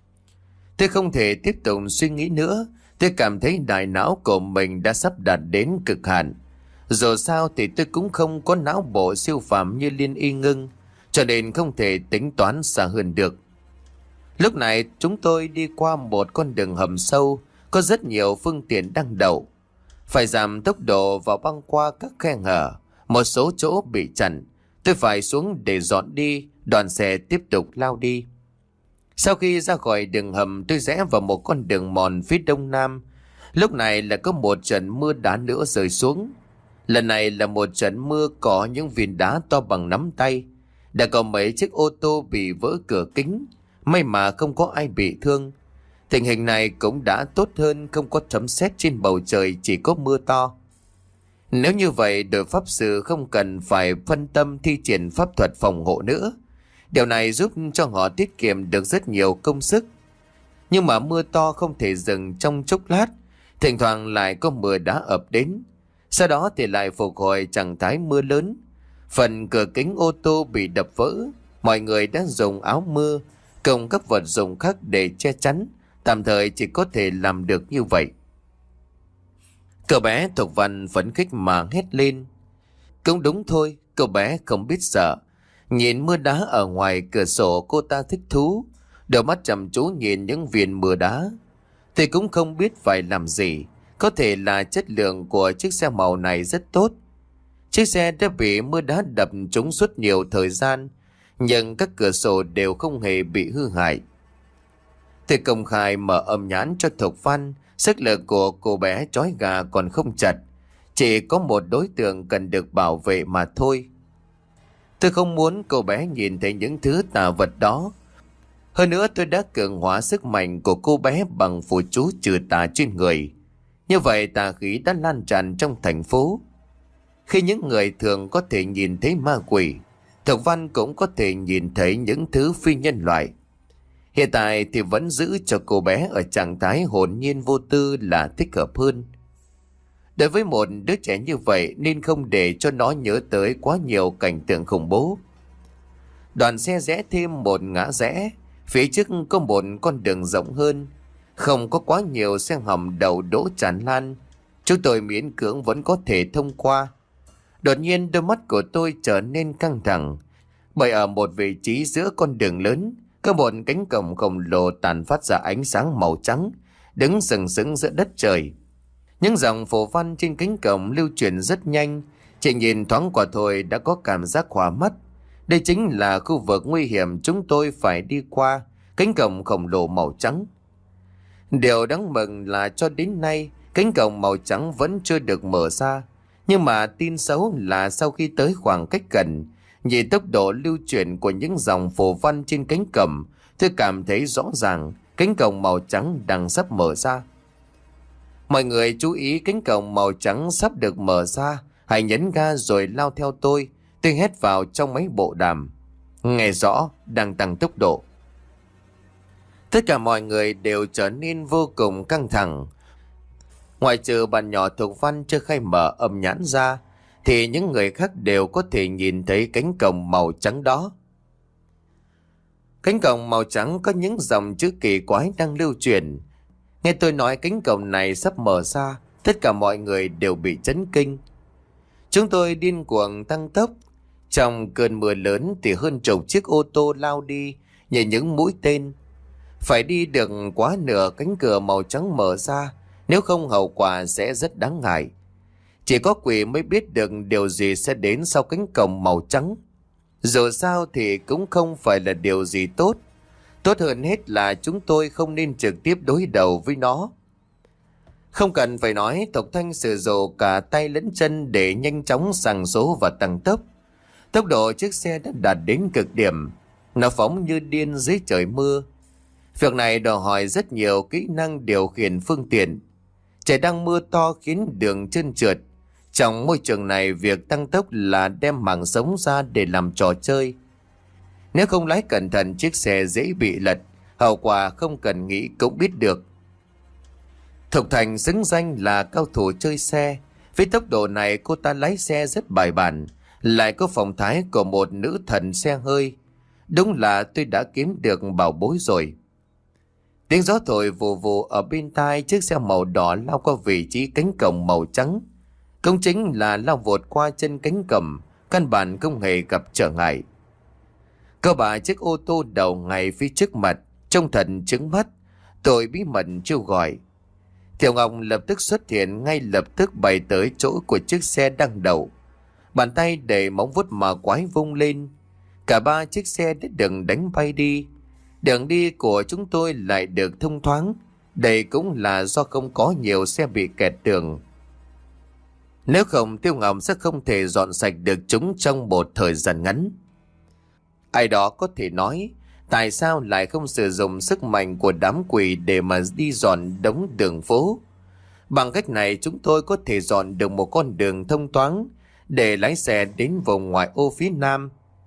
Tôi không thể tiếp tục suy nghĩ nữa. Tôi cảm thấy đại não của mình đã sắp đạt đến cực hạn. Dù sao thì tôi cũng không có não bộ siêu phàm như Liên Y Ngưng, cho nên không thể tính toán xa hơn được. Lúc này chúng tôi đi qua một con đường hầm sâu, có rất nhiều phương tiện đang đậu. Phải giảm tốc độ và băng qua các khe hở, một số chỗ bị chặn. Tôi phải xuống để dọn đi, đoàn xe tiếp tục lao đi. Sau khi ra khỏi đường hầm, tôi rẽ vào một con đường mòn phía đông nam. Lúc này là có một trận mưa đá nữa rơi xuống. Lần này là một trận mưa có những viên đá to bằng nắm tay. Đã có mấy chiếc ô tô bị vỡ cửa kính, may mà không có ai bị thương. Tình hình này cũng đã tốt hơn không có sấm sét trên bầu trời, chỉ có mưa to. Nếu như vậy, đội pháp sư không cần phải phân tâm thi triển pháp thuật phòng hộ nữa. Điều này giúp cho họ tiết kiệm được rất nhiều công sức. Nhưng mà mưa to không thể dừng trong chốc lát, thỉnh thoảng lại có mưa đá ập đến. Sau đó thì lại phục hồi trạng thái mưa lớn. Phần cửa kính ô tô bị đập vỡ. Mọi người đã dùng áo mưa cùng các vật dụng khác để che chắn. Tạm thời chỉ có thể làm được như vậy. Cậu bé Thục Văn phấn khích mà hét lên. Cũng đúng thôi, cậu bé không biết sợ. Nhìn mưa đá ở ngoài cửa sổ, cô ta thích thú, đôi mắt chăm chú nhìn những viên mưa đá. Thì cũng không biết phải làm gì. Có thể là chất lượng của chiếc xe màu này rất tốt. Chiếc xe đã bị mưa đá đập trúng suốt nhiều thời gian, nhưng các cửa sổ đều không hề bị hư hại. Thì công khai mở âm nhãn cho Thục Văn. Sức lực của cô bé trói gà còn không chặt. Chỉ có một đối tượng cần được bảo vệ mà thôi. Tôi không muốn cô bé nhìn thấy những thứ tà vật đó. Hơn nữa tôi đã cường hóa sức mạnh của cô bé bằng phù chú trừ tà trên người. Như vậy tà khí đã lan tràn trong thành phố. Khi những người thường có thể nhìn thấy ma quỷ, Thục Văn cũng có thể nhìn thấy những thứ phi nhân loại. Hiện tại thì vẫn giữ cho cô bé ở trạng thái hồn nhiên vô tư là thích hợp hơn. Đối với một đứa trẻ như vậy nên không để cho nó nhớ tới quá nhiều cảnh tượng khủng bố. Đoàn xe rẽ thêm một ngã rẽ. Phía trước có một con đường rộng hơn. Không có quá nhiều xe hầm đầu đỗ tràn lan. Chúng tôi miễn cưỡng vẫn có thể thông qua. Đột nhiên đôi mắt của tôi trở nên căng thẳng. Bởi ở một vị trí giữa con đường lớn, có một cánh cổng khổng lồ tàn phát ra ánh sáng màu trắng, đứng sừng sững giữa đất trời. Những dòng phù văn trên cánh cổng lưu truyền rất nhanh, chỉ nhìn thoáng qua thôi đã có cảm giác hòa mắt. Đây chính là khu vực nguy hiểm chúng tôi phải đi qua, cánh cổng khổng lồ màu trắng. Điều đáng mừng là cho đến nay, cánh cổng màu trắng vẫn chưa được mở ra. Nhưng mà tin xấu là sau khi tới khoảng cách gần, nhìn tốc độ lưu chuyển của những dòng phù văn trên cánh cổng, tôi cảm thấy rõ ràng cánh cổng màu trắng đang sắp mở ra. Mọi người chú ý, cánh cổng màu trắng sắp được mở ra, hãy nhấn ga rồi lao theo tôi. Tôi hét vào trong máy bộ đàm. Nghe rõ, đang tăng tốc độ. Tất cả mọi người đều trở nên vô cùng căng thẳng. Ngoại trừ bạn nhỏ Thục Văn chưa khai mở âm nhãn ra, thì những người khác đều có thể nhìn thấy cánh cổng màu trắng đó. Cánh cổng màu trắng có những dòng chữ kỳ quái đang lưu truyền. Nghe tôi nói cánh cổng này sắp mở ra, tất cả mọi người đều bị chấn kinh. Chúng tôi điên cuồng tăng tốc. Trong cơn mưa lớn thì hơn chục chiếc ô tô lao đi như những mũi tên. Phải đi được quá nửa cánh cửa màu trắng mở ra, nếu không hậu quả sẽ rất đáng ngại. Chỉ có quỷ mới biết được điều gì sẽ đến sau cánh cổng màu trắng. Dù sao thì cũng không phải là điều gì tốt. Tốt hơn hết là chúng tôi không nên trực tiếp đối đầu với nó. Không cần phải nói, Thục Thanh sử dụng cả tay lẫn chân để nhanh chóng giằng số và tăng tốc. Tốc độ chiếc xe đã đạt đến cực điểm. Nó phóng như điên dưới trời mưa. Việc này đòi hỏi rất nhiều kỹ năng điều khiển phương tiện. Trời đang mưa to khiến đường trơn trượt. Trong môi trường này, việc tăng tốc là đem mạng sống ra để làm trò chơi. Nếu không lái cẩn thận, chiếc xe dễ bị lật. Hậu quả không cần nghĩ cũng biết được. Thục Thành xứng danh là cao thủ chơi xe. Với tốc độ này, cô ta lái xe rất bài bản, lại có phong thái của một nữ thần xe hơi. Đúng là tôi đã kiếm được bảo bối rồi. Tiếng gió thổi vù vù ở bên tai, chiếc xe màu đỏ lao qua vị trí cánh cổng màu trắng. Công chính là lao vụt qua chân cánh cổng, căn bản không hề gặp trở ngại. Cơ bà chiếc ô tô đầu ngay phía trước mặt, trông thật trứng mắt. Tôi bí mật kêu gọi. Tiểu Ngọc lập tức xuất hiện, ngay lập tức bay tới chỗ của chiếc xe đang đậu. Bàn tay đầy móng vuốt mà quái vung lên. Cả ba chiếc xe đã được đánh bay đi. Đường đi của chúng tôi lại được thông thoáng. Đây cũng là do không có nhiều xe bị kẹt đường. Nếu không, Tiêu Ngọc sẽ không thể dọn sạch được chúng trong một thời gian ngắn. Ai đó có thể nói, tại sao lại không sử dụng sức mạnh của đám quỷ để mà đi dọn đống đường phố? Bằng cách này chúng tôi có thể dọn được một con đường thông thoáng để lái xe đến vùng ngoại ô phía nam.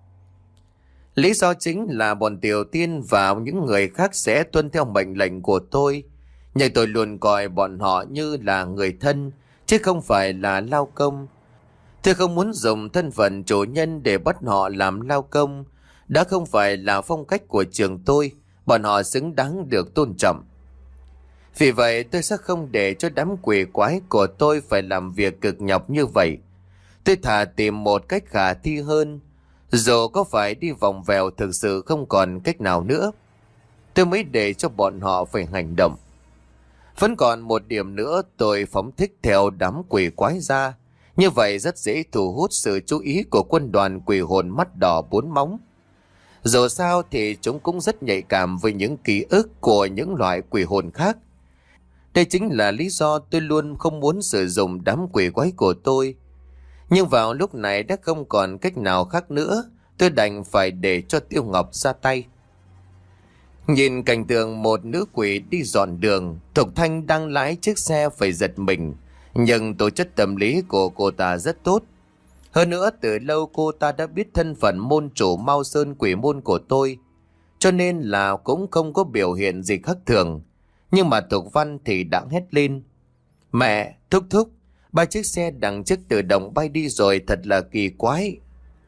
Lý do chính là bọn Tiểu Tiên và những người khác sẽ tuân theo mệnh lệnh của tôi. Nhưng tôi luôn coi bọn họ như là người thân, chứ không phải là lao công. Tôi không muốn dùng thân phận chủ nhân để bắt họ làm lao công. Đã không phải là phong cách của trường tôi, bọn họ xứng đáng được tôn trọng. Vì vậy tôi sẽ không để cho đám quỷ quái của tôi phải làm việc cực nhọc như vậy. Tôi thà tìm một cách khả thi hơn. Dù có phải đi vòng vèo thực sự không còn cách nào nữa, tôi mới để cho bọn họ phải hành động. Vẫn còn một điểm nữa, tôi phóng thích theo đám quỷ quái ra. Như vậy rất dễ thu hút sự chú ý của quân đoàn quỷ hồn mắt đỏ bốn móng. Dù sao thì chúng cũng rất nhạy cảm với những ký ức của những loại quỷ hồn khác. Đây chính là lý do tôi luôn không muốn sử dụng đám quỷ quái của tôi. Nhưng vào lúc này đã không còn cách nào khác nữa, tôi đành phải để cho Tiêu Ngọc ra tay. Nhìn cảnh tượng một nữ quỷ đi dọn đường, Thục Thanh đang lái chiếc xe phải giật mình. Nhưng tố chất tâm lý của cô ta rất tốt. Hơn nữa từ lâu cô ta đã biết thân phận môn chủ Mao Sơn quỷ môn của tôi, cho nên là cũng không có biểu hiện gì khác thường. Nhưng mà Thục Văn thì đã hét lên: "Mẹ, thúc thúc, ba chiếc xe đằng trước tự động bay đi rồi, thật là kỳ quái."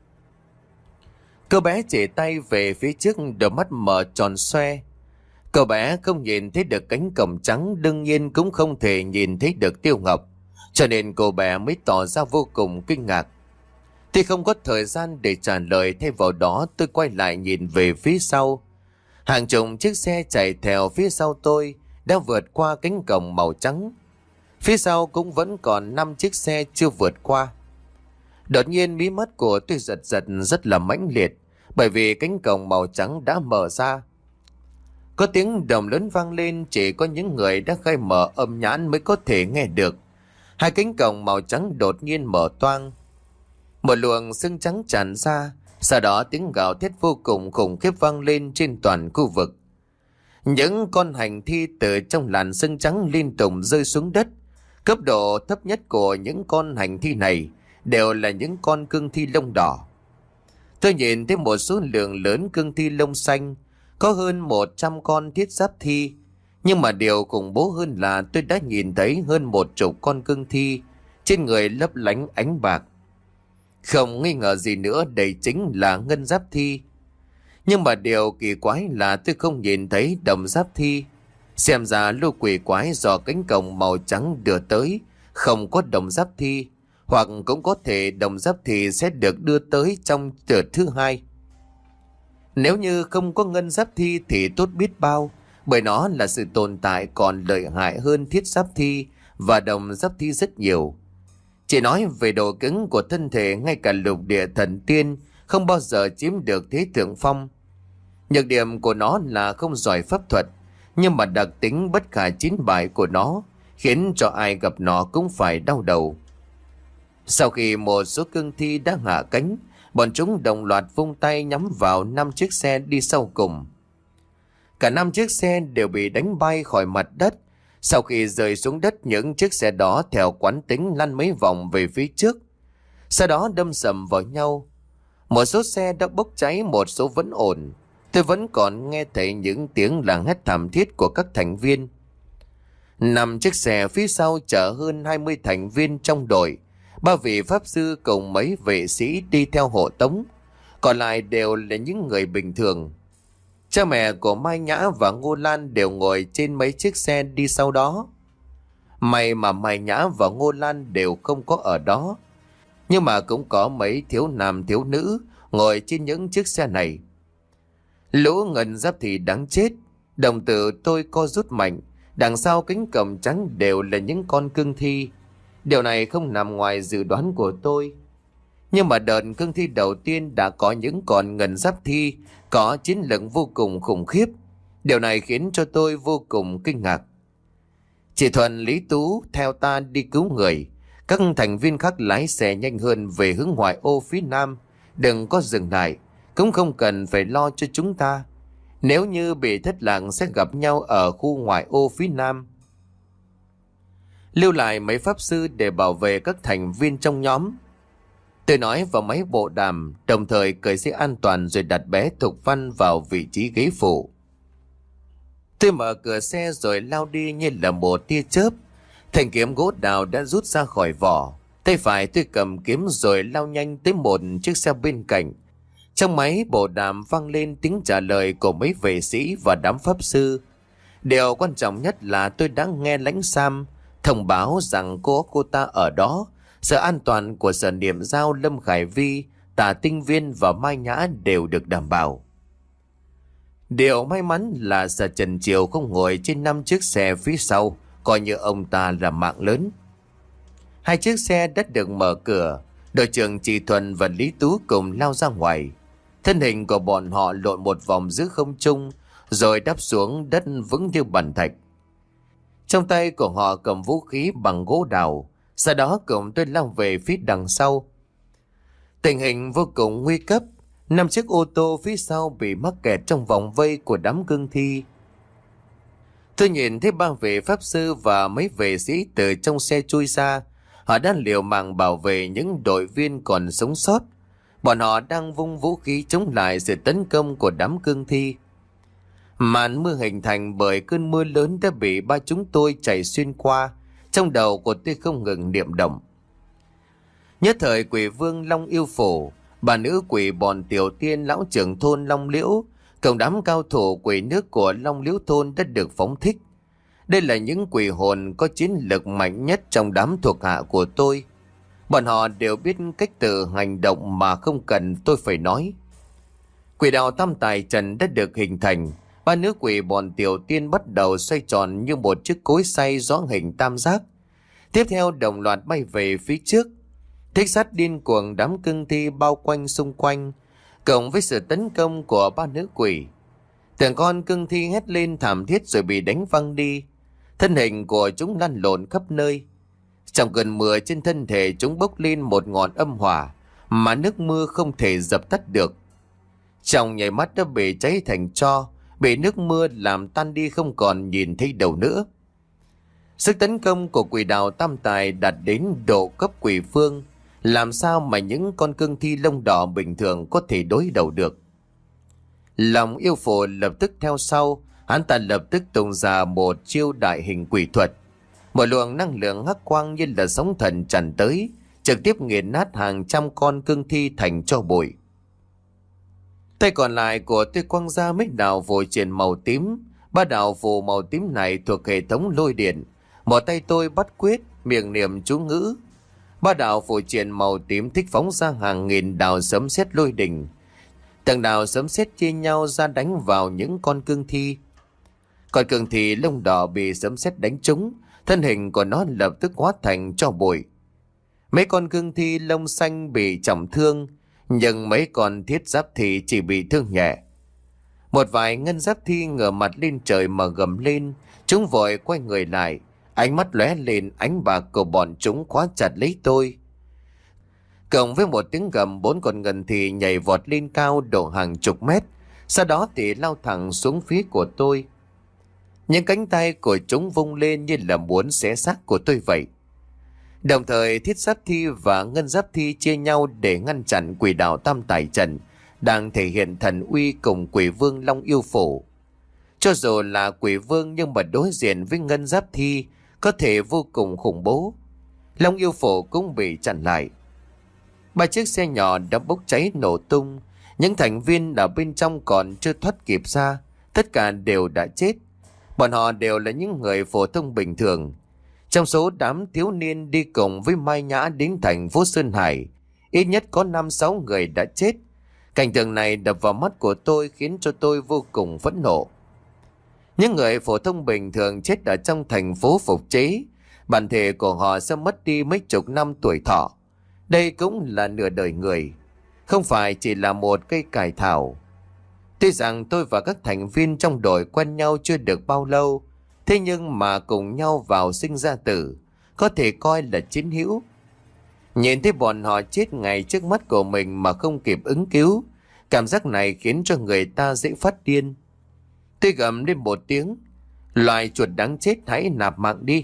Cô bé chỉ tay về phía trước, đôi mắt mở tròn xoe. Cậu bé không nhìn thấy được cánh cổng trắng, đương nhiên cũng không thể nhìn thấy được Tiêu Ngọc, cho nên cô bé mới tỏ ra vô cùng kinh ngạc. Thì không có thời gian để trả lời, thay vào đó tôi quay lại nhìn về phía sau. Hàng chục chiếc xe chạy theo phía sau tôi đã vượt qua cánh cổng màu trắng. Phía sau cũng vẫn còn năm chiếc xe chưa vượt qua. Đột nhiên mí mắt của tôi giật giật rất là mãnh liệt, bởi vì cánh cổng màu trắng đã mở ra. Có tiếng động lớn vang lên, chỉ có những người đã khai mở âm nhãn mới có thể nghe được. Hai cánh cổng màu trắng đột nhiên mở toang. Một luồng sương trắng tràn ra, sau đó tiếng gào thét vô cùng khủng khiếp vang lên trên toàn khu vực. Những con hành thi từ trong làn sương trắng liên tục rơi xuống đất. Cấp độ thấp nhất của những con hành thi này đều là những con cương thi lông đỏ. Tôi nhìn thấy một số lượng lớn cương thi lông xanh, có hơn một trăm con thiết giáp thi. Nhưng mà điều khủng bố hơn là tôi đã nhìn thấy hơn một chục con cương thi, trên người lấp lánh ánh bạc. Không nghi ngờ gì nữa, đây chính là ngân giáp thi. Nhưng mà điều kỳ quái là tôi không nhìn thấy đồng giáp thi. Xem ra lũ quỷ quái do cánh cổng màu trắng đưa tới không có đồng giáp thi, hoặc cũng có thể đồng giáp thi sẽ được đưa tới trong đợt thứ hai. Nếu như không có ngân giáp thi thì tốt biết bao, bởi nó là sự tồn tại còn lợi hại hơn thiết giáp thi và đồng giáp thi rất nhiều. Chỉ nói về độ cứng của thân thể, ngay cả lục địa thần tiên không bao giờ chiếm được thế thượng phong. Nhược điểm của nó là không giỏi pháp thuật, nhưng mà đặc tính bất khả chiến bại của nó khiến cho ai gặp nó cũng phải đau đầu. Sau khi một số cương thi đã hạ cánh, bọn chúng đồng loạt vung tay nhắm vào năm chiếc xe đi sau cùng. Cả năm chiếc xe đều bị đánh bay khỏi mặt đất. Sau khi rơi xuống đất, những chiếc xe đó theo quán tính lăn mấy vòng về phía trước, sau đó đâm sầm vào nhau. Một số xe đã bốc cháy, một số vẫn ổn. Tôi vẫn còn nghe thấy những tiếng làng hét thảm thiết của các thành viên. Năm chiếc xe phía sau chở hơn hai mươi thành viên trong đội, ba vị pháp sư cùng mấy vệ sĩ đi theo hộ tống, còn lại đều là những người bình thường. Cha mẹ của Mai Nhã và Ngô Lan đều ngồi trên mấy chiếc xe đi sau đó. May mà Mai Nhã và Ngô Lan đều không có ở đó, nhưng mà cũng có mấy thiếu nam thiếu nữ ngồi trên những chiếc xe này. Lũ ngân giáp thì đáng chết. Đồng tử tôi co rút mạnh, đằng sau cánh cổng trắng đều là những con cương thi. Điều này không nằm ngoài dự đoán của tôi. Nhưng mà đợt cương thi đầu tiên đã có những con ngân giáp thi có chiến lực vô cùng khủng khiếp. Điều này khiến cho tôi vô cùng kinh ngạc. Chị Thuần, Lý Tú theo ta đi cứu người. Các thành viên khác lái xe nhanh hơn về hướng ngoại ô phía nam. Đừng có dừng lại, cũng không cần phải lo cho chúng ta. Nếu như bị thất lạc sẽ gặp nhau ở khu ngoại ô phía nam. Lưu lại mấy pháp sư để bảo vệ các thành viên trong nhóm. Tôi nói vào máy bộ đàm, đồng thời cởi dây an toàn rồi đặt bé Thục Văn vào vị trí ghế phụ. Tôi mở cửa xe rồi lao đi như là một tia chớp. Thanh kiếm gỗ đào đã rút ra khỏi vỏ. Tay phải tôi cầm kiếm rồi lao nhanh tới một chiếc xe bên cạnh. Trong máy bộ đàm vang lên tiếng trả lời của mấy vệ sĩ và đám pháp sư. Điều quan trọng nhất là tôi đã nghe lãnh Sam thông báo rằng cô cô ta ở đó. Sự an toàn của Sở Niệm Giao, Lâm Khải Vi, Tả Tinh Viên và Mai Nhã đều được đảm bảo. Điều may mắn là Sở Trần Triều không ngồi trên năm chiếc xe phía sau, coi như ông ta là mạng lớn. Hai chiếc xe đã được mở cửa, đội trưởng Chị Thuần và Lý Tú cùng lao ra ngoài. Thân hình của bọn họ lộn một vòng giữa không trung, rồi đáp xuống đất vững như bàn thạch. Trong tay của họ cầm vũ khí bằng gỗ đào, sau đó cùng tôi lao về phía đằng sau. Tình hình vô cùng nguy cấp, năm chiếc ô tô phía sau bị mắc kẹt trong vòng vây của đám cương thi. Tôi nhìn thấy ba vị pháp sư và mấy vệ sĩ từ trong xe chui ra. Họ đang liều mạng bảo vệ những đội viên còn sống sót. Bọn họ đang vung vũ khí chống lại sự tấn công của đám cương thi. Màn mưa hình thành bởi cơn mưa lớn đã bị ba chúng tôi chạy xuyên qua. Trong đầu của tôi không ngừng niệm động. Nhất thời quỷ vương Long Yêu Phổ, bà nữ quỷ Bòn Tiểu Tiên, lão trưởng thôn Long Liễu, cộng đám cao thủ quỷ nước của Long Liễu thôn đã được phóng thích. Đây là những quỷ hồn có chiến lực mạnh nhất trong đám thuộc hạ của tôi. Bọn họ đều biết cách tự hành động mà không cần tôi phải nói. Quỷ đạo Tam Tài Trần đã được hình thành. Ba nữ quỷ Bòn Tiểu Tiên bắt đầu xoay tròn như một chiếc cối xay rõ hình tam giác. Tiếp theo đồng loạt bay về phía trước. Thích sát điên cuồng đám cương thi bao quanh xung quanh, cộng với sự tấn công của ba nữ quỷ. Từng con cương thi hét lên thảm thiết rồi bị đánh văng đi. Thân hình của chúng lăn lộn khắp nơi. Trong cơn mưa trên thân thể chúng bốc lên một ngọn âm hỏa mà nước mưa không thể dập tắt được. Trong nháy mắt đã bị cháy thành tro, bị nước mưa làm tan đi không còn nhìn thấy đâu nữa. Sức tấn công của quỷ đạo Tam Tài đạt đến độ cấp quỷ vương, làm sao mà những con cương thi lông đỏ bình thường có thể đối đầu được. Lòng Yêu Phổ lập tức theo sau, hắn ta lập tức tung ra một chiêu đại hình quỷ thuật. Một luồng năng lượng hắc quang như là sóng thần tràn tới, trực tiếp nghiền nát hàng trăm con cương thi thành tro bụi. Tay còn lại của tôi quăng ra mấy đạo phù triện màu tím. Ba đạo phù màu tím này thuộc hệ thống lôi điện. Một tay tôi bắt quyết, miệng niệm chú ngữ. Ba đạo phù triện màu tím thích phóng ra hàng nghìn đạo sấm sét lôi đình. Từng đạo sấm sét chia nhau ra đánh vào những con cương thi. Con cương thi lông đỏ bị sấm sét đánh trúng, thân hình của nó lập tức hóa thành tro bụi. Mấy con cương thi lông xanh bị trọng thương, nhưng mấy con thiết giáp thi chỉ bị thương nhẹ. Một vài ngân giáp thi ngửa mặt lên trời mà gầm lên, chúng vội quay người lại, ánh mắt lóe lên ánh bạc của bọn chúng khóa chặt lấy tôi. Cộng với một tiếng gầm, bốn con ngân thi nhảy vọt lên cao độ hàng chục mét, sau đó thì lao thẳng xuống phía của tôi. Những cánh tay của chúng vung lên như là muốn xé xác của tôi vậy. Đồng thời thiết giáp thi và ngân giáp thi chia nhau để ngăn chặn quỷ đạo Tam Tài Trần đang thể hiện thần uy cùng quỷ vương Long Yêu Phổ. Cho dù là quỷ vương nhưng mà đối diện với ngân giáp thi có thể vô cùng khủng bố. Long Yêu Phổ cũng bị chặn lại. Ba chiếc xe nhỏ đã bốc cháy nổ tung. Những thành viên ở bên trong còn chưa thoát kịp ra, tất cả đều đã chết. Bọn họ đều là những người phổ thông bình thường. Trong số đám thiếu niên đi cùng với Mai Nhã đến thành phố Sơn Hải, ít nhất có năm sáu người đã chết. Cảnh tượng này đập vào mắt của tôi khiến cho tôi vô cùng phẫn nộ. Những người phổ thông bình thường chết ở trong thành phố phục chế, bản thể của họ sẽ mất đi mấy chục năm tuổi thọ. Đây cũng là nửa đời người, không phải chỉ là một cây cải thảo. Tuy rằng tôi và các thành viên trong đội quen nhau chưa được bao lâu, thế nhưng mà cùng nhau vào sinh ra tử, có thể coi là chiến hữu. Nhìn thấy bọn họ chết ngay trước mắt của mình mà không kịp ứng cứu, cảm giác này khiến cho người ta dễ phát điên. Tôi gầm lên một tiếng, loài chuột đáng chết hãy nạp mạng đi.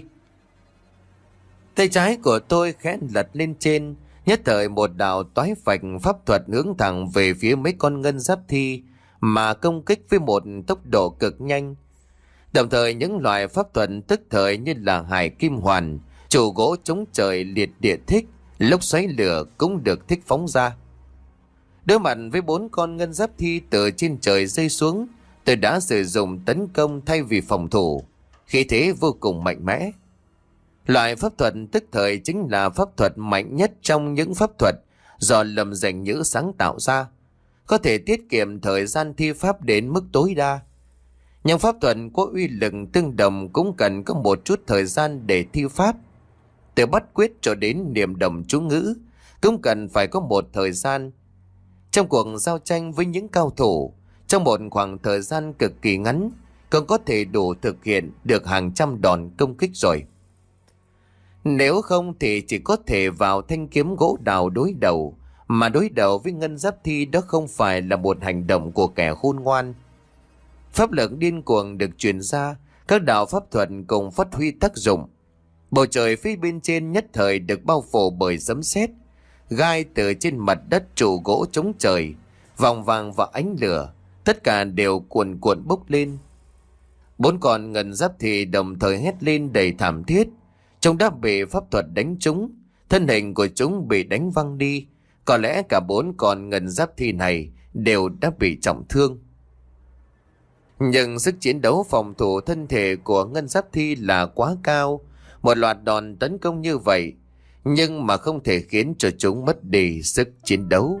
Tay trái của tôi khẽ lật lên trên, nhất thời một đạo toái phạch pháp thuật hướng thẳng về phía mấy con ngân giáp thi mà công kích với một tốc độ cực nhanh. Đồng thời những loại pháp thuật tức thời như là hải kim hoàn, trụ gỗ chống trời liệt địa thích, lốc xoáy lửa cũng được thích phóng ra. Đối mặt với bốn con ngân giáp thi từ trên trời rơi xuống, Tôi đã sử dụng tấn công thay vì phòng thủ, khí thế vô cùng mạnh mẽ. Loại pháp thuật tức thời chính là pháp thuật mạnh nhất trong những pháp thuật do Lâm Dành Nhữ sáng tạo ra, có thể tiết kiệm thời gian thi pháp đến mức tối đa. Nhưng pháp thuật có uy lực tương đồng cũng cần có một chút thời gian để thi pháp. Từ bắt quyết cho đến niệm động chú ngữ cũng cần phải có một thời gian. Trong cuộc giao tranh với những cao thủ, trong một khoảng thời gian cực kỳ ngắn, còn có thể đủ thực hiện được hàng trăm đòn công kích rồi. Nếu không thì chỉ có thể vào thanh kiếm gỗ đào đối đầu, mà đối đầu với Ngân Giáp Thi đó không phải là một hành động của kẻ khôn ngoan. Pháp lực điên cuồng được truyền ra, các đạo pháp thuật cùng phát huy tác dụng. Bầu trời phía bên trên nhất thời được bao phủ bởi sấm sét, gai từ trên mặt đất, trụ gỗ chống trời, vòng vàng và ánh lửa, tất cả đều cuồn cuộn bốc lên. Bốn con Ngân Giáp Thi đồng thời hét lên đầy thảm thiết. Chúng đã bị pháp thuật đánh trúng, thân hình của chúng bị đánh văng đi. Có lẽ cả bốn con Ngân Giáp Thi này đều đã bị trọng thương. Nhưng sức chiến đấu phòng thủ thân thể của Ngân Giáp Thi là quá cao. Một loạt đòn tấn công như vậy, nhưng mà không thể khiến cho chúng mất đi sức chiến đấu.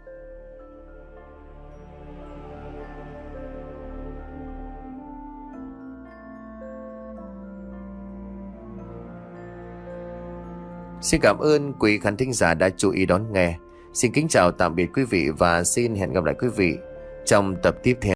Xin cảm ơn quý khán thính giả đã chú ý đón nghe. Xin kính chào tạm biệt quý vị và xin hẹn gặp lại quý vị trong tập tiếp theo.